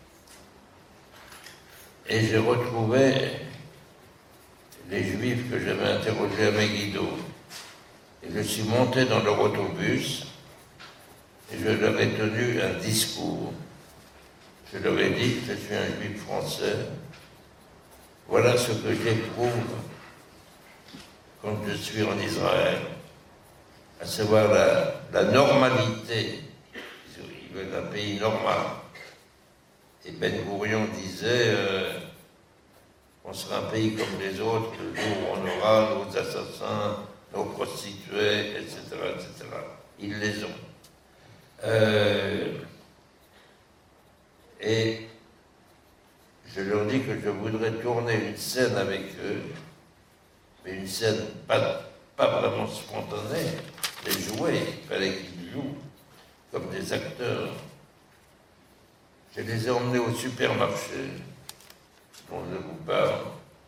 Et j'ai retrouvé les Juifs que j'avais interrogés à Megiddo. Et je suis monté dans leur autobus et je leur ai tenu un discours. Je leur ai dit que je suis un Juif français. Voilà ce que j'éprouve quand je suis en Israël, à savoir la, la normalité. Ils veut un pays normal. Et Ben Gourion disait euh, on sera un pays comme les autres, le jour où on aura nos assassins, nos prostituées, et cetera, et cetera. Ils les ont. Euh, et je leur dis que je voudrais tourner une scène avec eux, mais une scène pas, pas vraiment spontanée, les jouer, il fallait qu'ils jouent comme des acteurs. Je les ai emmenés au supermarché, dont je vous parle,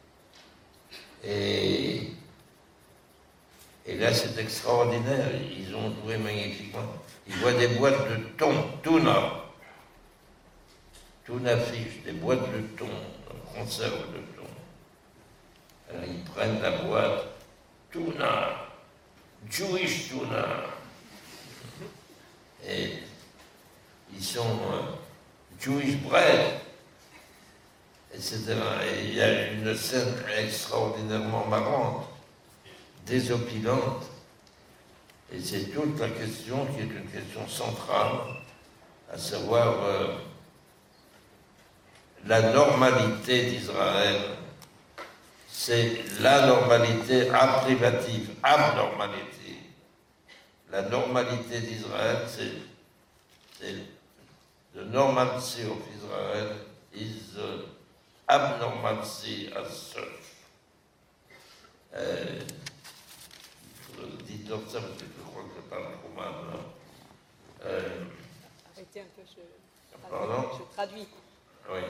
et, et là c'est extraordinaire, ils ont joué magnifiquement. Ils voient des boîtes de thon, tuna, tuna fish, des boîtes de thon, en conserve de thon. Alors ils prennent la boîte, tuna, Jewish tuna, et ils sont euh, Jewish bread, et cetera. Et il y a une scène extraordinairement marrante, désopilante, et c'est toute la question qui est une question centrale, à savoir euh, la normalité d'Israël. C'est la normalité privative, abnormalité. La normalité d'Israël, c'est the normalcy of Israel is the abnormality as such. Euh, Dites-leur ça parce que je crois que je parle trop mal. Euh, Arrêtez un peu, je, pardon? je traduis. Oui.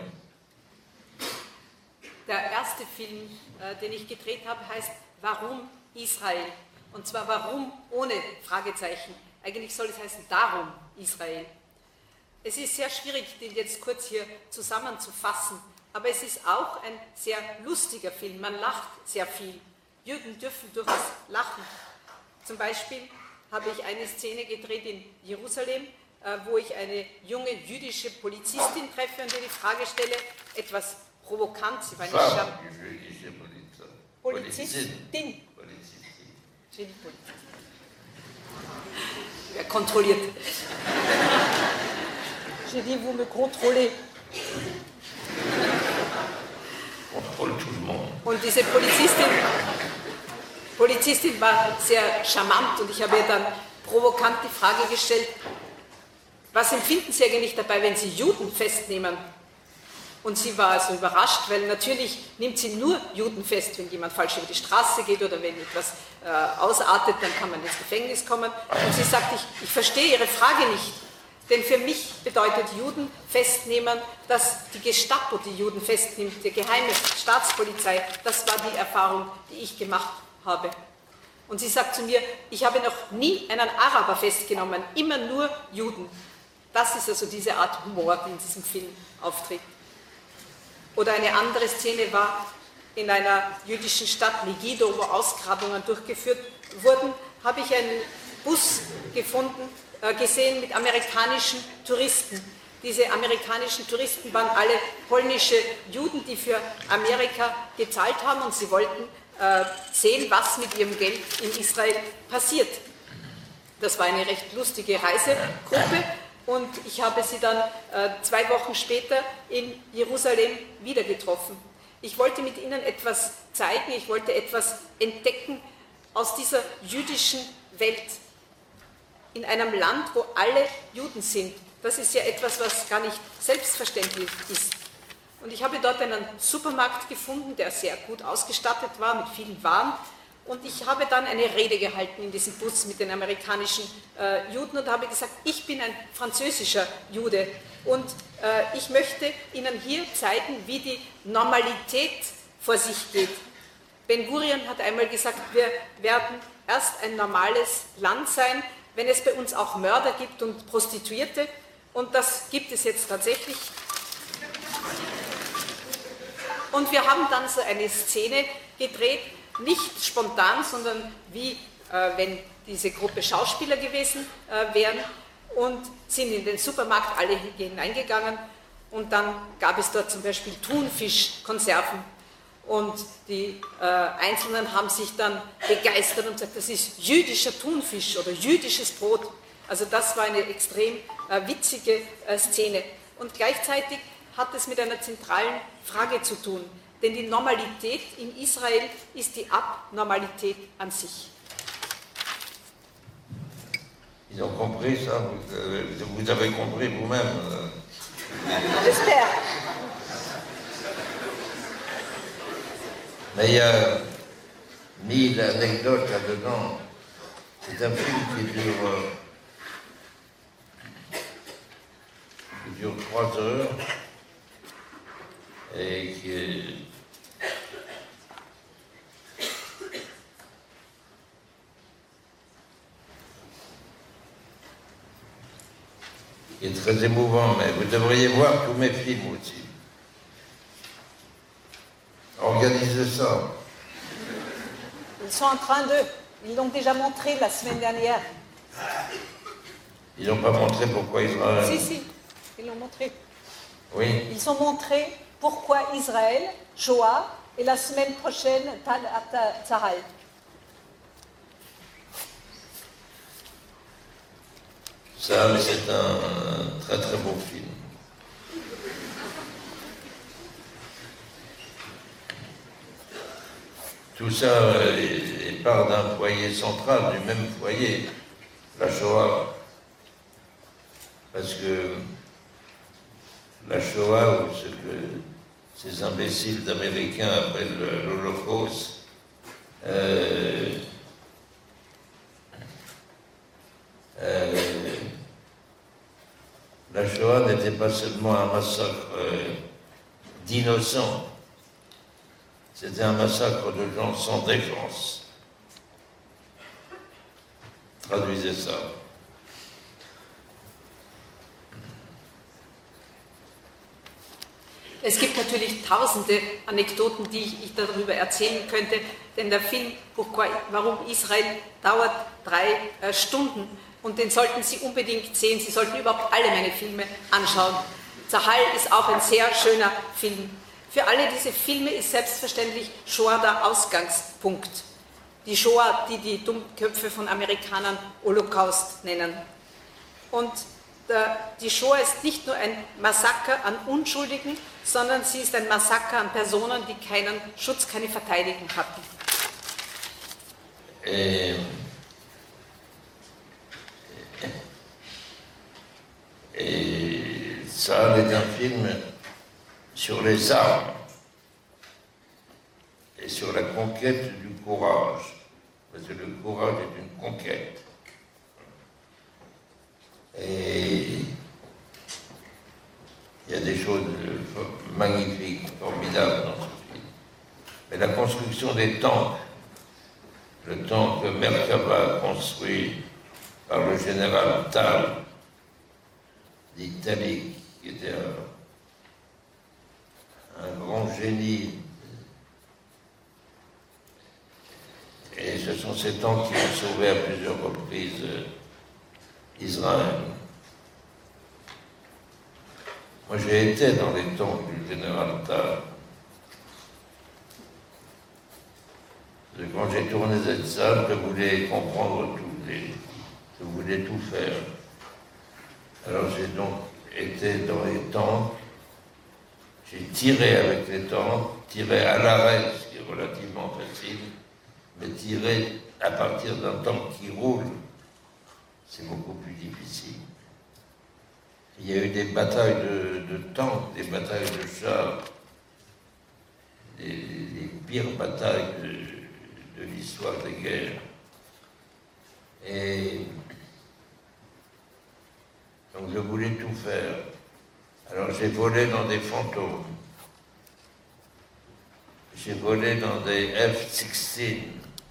Der erste Film, äh, den ich gedreht habe, heißt Warum Israel? Und zwar warum ohne Fragezeichen. Eigentlich soll es heißen Darum Israel. Es ist sehr schwierig, den jetzt kurz hier zusammenzufassen, aber es ist auch ein sehr lustiger Film. Man lacht sehr viel. Juden dürfen durchaus lachen. Zum Beispiel habe ich eine Szene gedreht in Jerusalem, äh, wo ich eine junge jüdische Polizistin treffe und ihr die Frage stelle, etwas provokant, sie war eine Scham. Polizistin. Polizistin. Wer kontrolliert? J'ai dit, vous me contrôlez. Contrôle tout le monde. Und diese Polizistin, Polizistin war sehr charmant und ich habe ihr dann provokant die Frage gestellt, was empfinden Sie eigentlich dabei, wenn Sie Juden festnehmen? Und sie war also überrascht, weil natürlich nimmt sie nur Juden fest, wenn jemand falsch über die Straße geht oder wenn etwas äh, ausartet, dann kann man ins Gefängnis kommen. Und sie sagt, ich, ich verstehe Ihre Frage nicht, denn für mich bedeutet Juden festnehmen, dass die Gestapo die Juden festnimmt, die geheime Staatspolizei. Das war die Erfahrung, die ich gemacht habe. Und sie sagt zu mir, ich habe noch nie einen Araber festgenommen, immer nur Juden. Das ist also diese Art Humor, die in diesem Film auftritt. Oder eine andere Szene war in einer jüdischen Stadt, Megiddo, wo Ausgrabungen durchgeführt wurden, habe ich einen Bus gefunden, äh, gesehen mit amerikanischen Touristen. Diese amerikanischen Touristen waren alle polnische Juden, die für Amerika gezahlt haben und sie wollten äh, sehen, was mit ihrem Geld in Israel passiert. Das war eine recht lustige Reisegruppe. Und ich habe sie dann äh, zwei Wochen später in Jerusalem wieder getroffen. Ich wollte mit ihnen etwas zeigen, ich wollte etwas entdecken aus dieser jüdischen Welt. In einem Land, wo alle Juden sind. Das ist ja etwas, was gar nicht selbstverständlich ist. Und ich habe dort einen Supermarkt gefunden, der sehr gut ausgestattet war, mit vielen Waren. Und ich habe dann eine Rede gehalten in diesem Bus mit den amerikanischen äh, Juden und habe gesagt, ich bin ein französischer Jude und äh, ich möchte Ihnen hier zeigen, wie die Normalität vor sich geht. Ben Gurion hat einmal gesagt, wir werden erst ein normales Land sein, wenn es bei uns auch Mörder gibt und Prostituierte. Und das gibt es jetzt tatsächlich. Und wir haben dann so eine Szene gedreht, nicht spontan, sondern wie äh, wenn diese Gruppe Schauspieler gewesen äh, wären und sind in den Supermarkt alle hineingegangen und dann gab es dort zum Beispiel Thunfischkonserven und die äh, Einzelnen haben sich dann begeistert und gesagt, das ist jüdischer Thunfisch oder jüdisches Brot. Also das war eine extrem äh, witzige äh, Szene. Und gleichzeitig hat es mit einer zentralen Frage zu tun. Denn die Normalität in Israel ist die Abnormalität an sich. Ils ont compris ça, vous, vous avez compris vous-même. J'espère. Mais il y a mille anecdotes là-dedans. C'est un film qui dure, euh, qui dure trois heures et qui est, qui est très émouvant, mais vous devriez voir tous mes films aussi. Organisez ça. Ils sont en train de... Ils l'ont déjà montré la semaine dernière. Ils n'ont pas montré pourquoi Israël. Si, si, ils l'ont montré. Oui. Ils ont montré pourquoi Israël, Shoah, et la semaine prochaine, Tal Tzahal. Ça, c'est un très très beau film. Tout ça euh, est, part d'un foyer central, du même foyer, la Shoah. Parce que la Shoah, ou ce que ces imbéciles d'Américains appellent l'Holocauste, euh, euh, la Shoah n'était pas seulement un massacre euh, d'innocents, c'était un massacre de gens sans défense. Traduisez ça. Es gibt natürlich tausende Anekdoten, die ich darüber erzählen könnte, denn der Film Pourquoi, Warum Israel dauert drei äh, Stunden und den sollten Sie unbedingt sehen. Sie sollten überhaupt alle meine Filme anschauen. Tzahal ist auch ein sehr schöner Film. Für alle diese Filme ist selbstverständlich Shoah der Ausgangspunkt. Die Shoah, die die Dummköpfe von Amerikanern Holocaust nennen. Und der, die Shoah ist nicht nur ein Massaker an Unschuldigen, sondern sie ist ein Massaker an Personen, die keinen Schutz, keine Verteidigung hatten. Et, et ça est un film sur les armes et sur la conquête du courage, parce que le courage est une conquête. Et il y a des choses magnifiques, formidables dans ce film. Mais la construction des tanks, le tank Merkava construit par le général Tal d'Italie, qui était un un grand génie. Et ce sont ces tanks qui ont sauvé à plusieurs reprises Israël. Moi, j'ai été dans les tanks du général Tal. Quand j'ai tourné cette salle, je voulais comprendre tout, je voulais tout faire. Alors j'ai donc été dans les tanks. J'ai tiré avec les tanks, tiré à l'arrêt, ce qui est relativement facile, mais tirer à partir d'un tank qui roule, c'est beaucoup plus difficile. Il y a eu des batailles de, de tanks, des batailles de chars, des, des pires batailles de, de l'histoire des guerres. Et donc je voulais tout faire. Alors j'ai volé dans des fantômes, j'ai volé dans des F seize,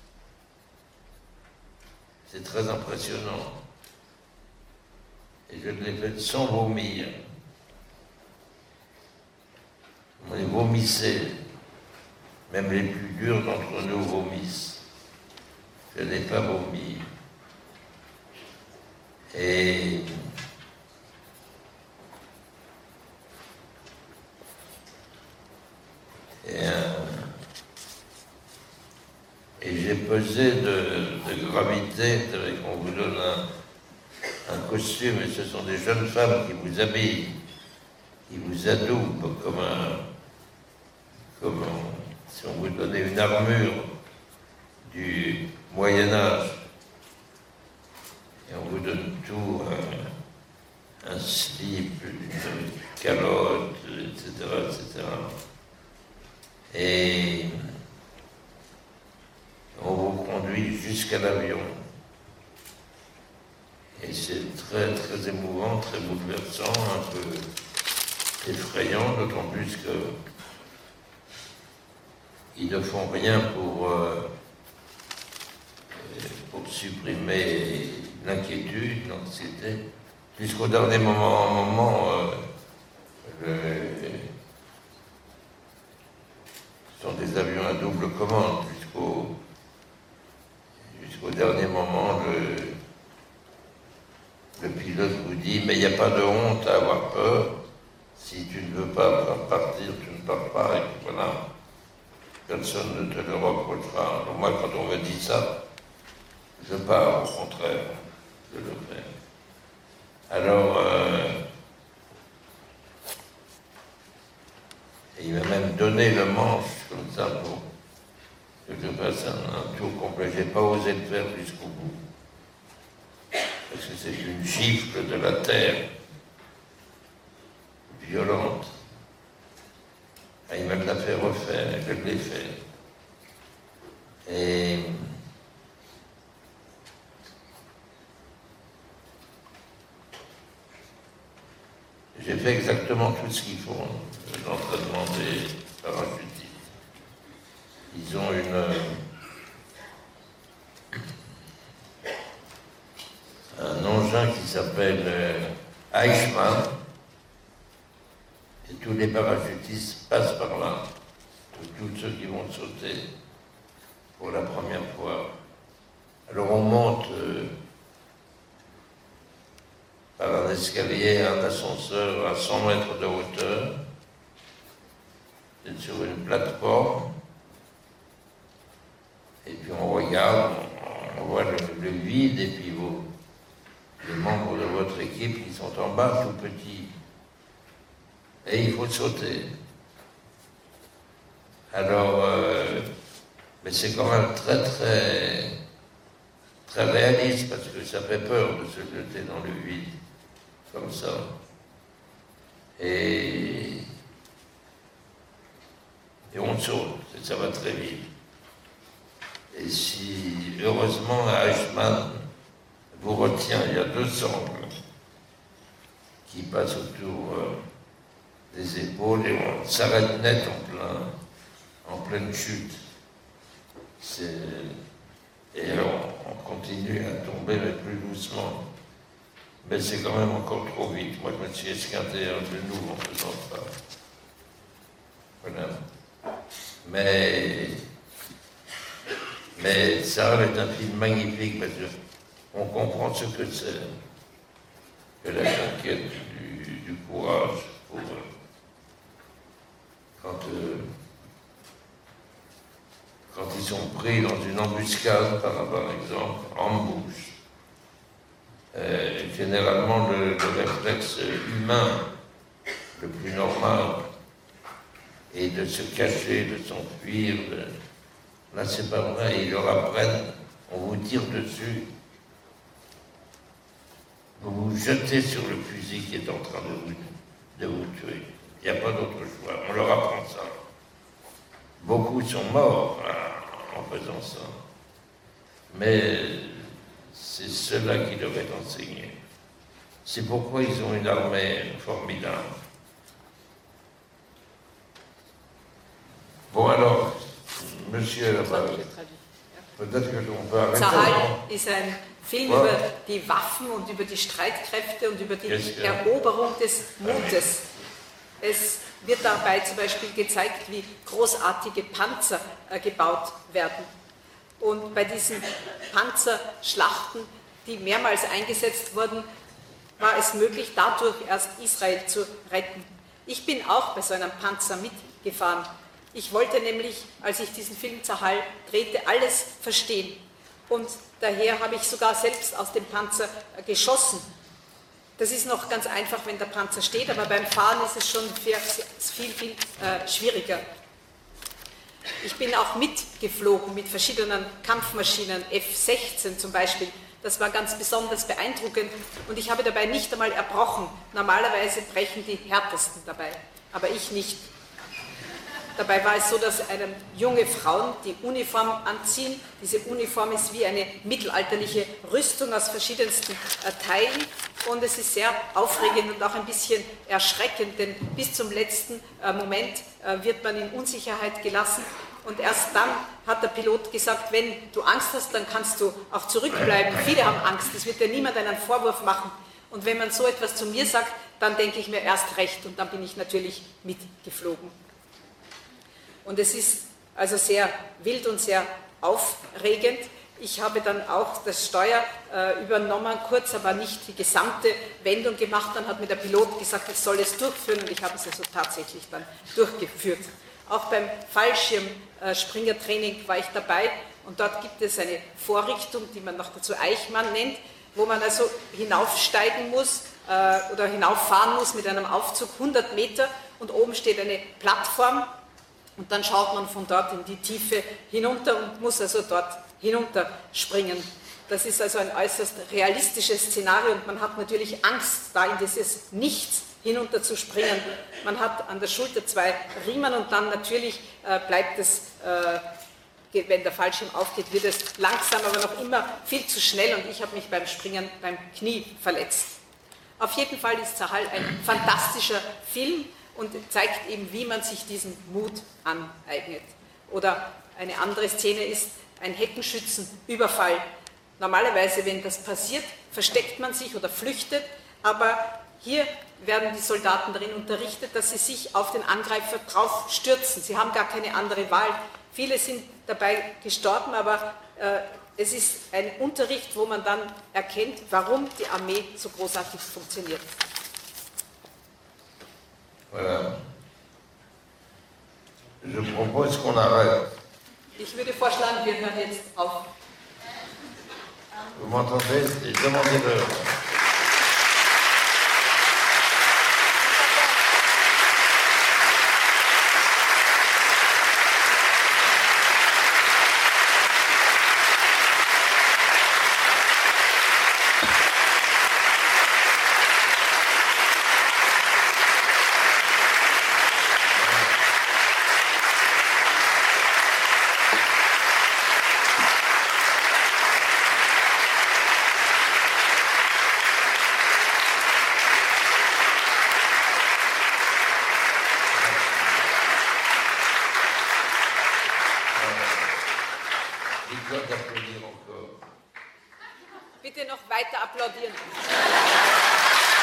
c'est très impressionnant, et je l'ai fait sans vomir, on les vomissait, même les plus durs d'entre nous vomissent, je n'ai pas vomi, et Et, euh, et j'ai pesé de, de gravité, on vous donne un, un leurs costumes, et ce sont des jeunes femmes qui vous habillent, qui vous adoubent comme un, comme un, si on vous donnait une armure du Moyen-Âge, et on vous donne tout, un, un slip, une calotte, et cetera, et cetera. Et on vous conduit jusqu'à l'avion. Et c'est très, très émouvant, très bouleversant, un peu effrayant, d'autant plus que ils ne font rien pour, euh, pour supprimer l'inquiétude, l'anxiété, jusqu'au dernier moment, moment euh, le, ce sont des avions à double commande, jusqu'au jusqu'au dernier moment, le, le pilote vous dit, mais il n'y a pas de honte à avoir peur, si tu ne veux pas partir, tu ne pars pas, et puis voilà, personne ne te le reprochera. Alors moi, quand on me dit ça, je pars, au contraire, je le fais. Alors, euh, il m'a même donné le manche, comme ça, pour que je fasse un, un tour complet. Je n'ai pas osé le faire jusqu'au bout. Parce que c'est une gifle de la terre, violente. Et il me l'a fait refaire, je l'ai fait. Et j'ai fait exactement tout ce qu'il faut, l'entraînement des parachutistes. Ils ont une... un engin qui s'appelle euh, Eichmann, et tous les parachutistes passent par là, tous ceux qui vont sauter pour la première fois. Alors on monte euh, par un escalier, un ascenseur à cent mètres de hauteur, c'est sur une plateforme, et puis on regarde, on, on voit le, le vide, et puis vos, les membres de votre équipe qui sont en bas, tout petits. Et il faut sauter. Alors, euh, mais c'est quand même très, très, très réaliste, parce que ça fait peur de se jeter dans le vide, comme ça. Et, et on saute, et ça va très vite. Et si, heureusement, Eichmann vous retient, il y a deux sangles qui passent autour euh, des épaules et on s'arrête net en plein, en pleine chute. Et on, on continue à tomber, mais plus doucement. Mais c'est quand même encore trop vite. Moi, je me suis esquinté un genou en faisant ça. Voilà. Mais, mais ça est un film magnifique parce qu'on comprend ce que c'est que la conquête du, du courage pour, quand, euh, quand ils sont pris dans une embuscade, par, par exemple, embouche. Euh, généralement, le, le réflexe humain le plus normal est de se cacher, de s'enfuir. De... Là, c'est pas vrai, ils leur apprennent, on vous tire dessus, vous vous jetez sur le fusil qui est en train de vous, de vous tuer. Il n'y a pas d'autre choix, on leur apprend ça. Beaucoup sont morts hein, en faisant ça. Mais c'est cela qui leur est enseigné. C'est pourquoi ils ont une armée formidable. Bon alors, monsieur Laval, peut-être que l'on peut arrêter. Zahal ist ein Film ja. über die Waffen und über die Streitkräfte und über die yes, Eroberung ja. des Mutes. Es wird dabei zum Beispiel gezeigt, wie großartige Panzer äh, gebaut werden. Und bei diesen Panzerschlachten, die mehrmals eingesetzt wurden, war es möglich, dadurch erst Israel zu retten. Ich bin auch bei so einem Panzer mitgefahren. Ich wollte nämlich, als ich diesen Film Zahal drehte, alles verstehen. Und daher habe ich sogar selbst aus dem Panzer geschossen. Das ist noch ganz einfach, wenn der Panzer steht, aber beim Fahren ist es schon viel, viel äh, schwieriger. Ich bin auch mitgeflogen mit verschiedenen Kampfmaschinen, F sechzehn zum Beispiel. Das war ganz besonders beeindruckend und ich habe dabei nicht einmal erbrochen. Normalerweise brechen die Härtesten dabei, aber ich nicht. Dabei war es so, dass einem junge Frauen die Uniform anziehen. Diese Uniform ist wie eine mittelalterliche Rüstung aus verschiedensten äh, Teilen und es ist sehr aufregend und auch ein bisschen erschreckend, denn bis zum letzten äh, Moment äh, wird man in Unsicherheit gelassen und erst dann hat der Pilot gesagt, wenn du Angst hast, dann kannst du auch zurückbleiben. Viele haben Angst, es wird dir niemand einen Vorwurf machen und wenn man so etwas zu mir sagt, dann denke ich mir erst recht und dann bin ich natürlich mitgeflogen. Und es ist also sehr wild und sehr aufregend. Ich habe dann auch das Steuer äh, übernommen, kurz, aber nicht die gesamte Wendung gemacht. Dann hat mir der Pilot gesagt, ich soll es durchführen und ich habe es also tatsächlich dann durchgeführt. Auch beim Fallschirmspringertraining war ich dabei und dort gibt es eine Vorrichtung, die man noch dazu Eichmann nennt, wo man also hinaufsteigen muss äh, oder hinauffahren muss mit einem Aufzug hundert Meter und oben steht eine Plattform. Und dann schaut man von dort in die Tiefe hinunter und muss also dort hinunterspringen. Das ist also ein äußerst realistisches Szenario und man hat natürlich Angst, da in dieses Nichts hinunterzuspringen. Man hat an der Schulter zwei Riemen und dann natürlich äh, bleibt es, äh, wenn der Fallschirm aufgeht, wird es langsam, aber noch immer viel zu schnell und ich habe mich beim Springen beim Knie verletzt. Auf jeden Fall ist Sahal ein fantastischer Film und zeigt eben, wie man sich diesen Mut aneignet. Oder eine andere Szene ist ein Heckenschützenüberfall. Normalerweise, wenn das passiert, versteckt man sich oder flüchtet, aber hier werden die Soldaten darin unterrichtet, dass sie sich auf den Angreifer drauf stürzen. Sie haben gar keine andere Wahl. Viele sind dabei gestorben, aber äh, es ist ein Unterricht, wo man dann erkennt, warum die Armee so großartig funktioniert. Voilà. Je propose qu'on arrête. Ich würde vorschlagen, wir hören jetzt auf. Vous m'entendez? Demandez-le. Bitte noch weiter applaudieren.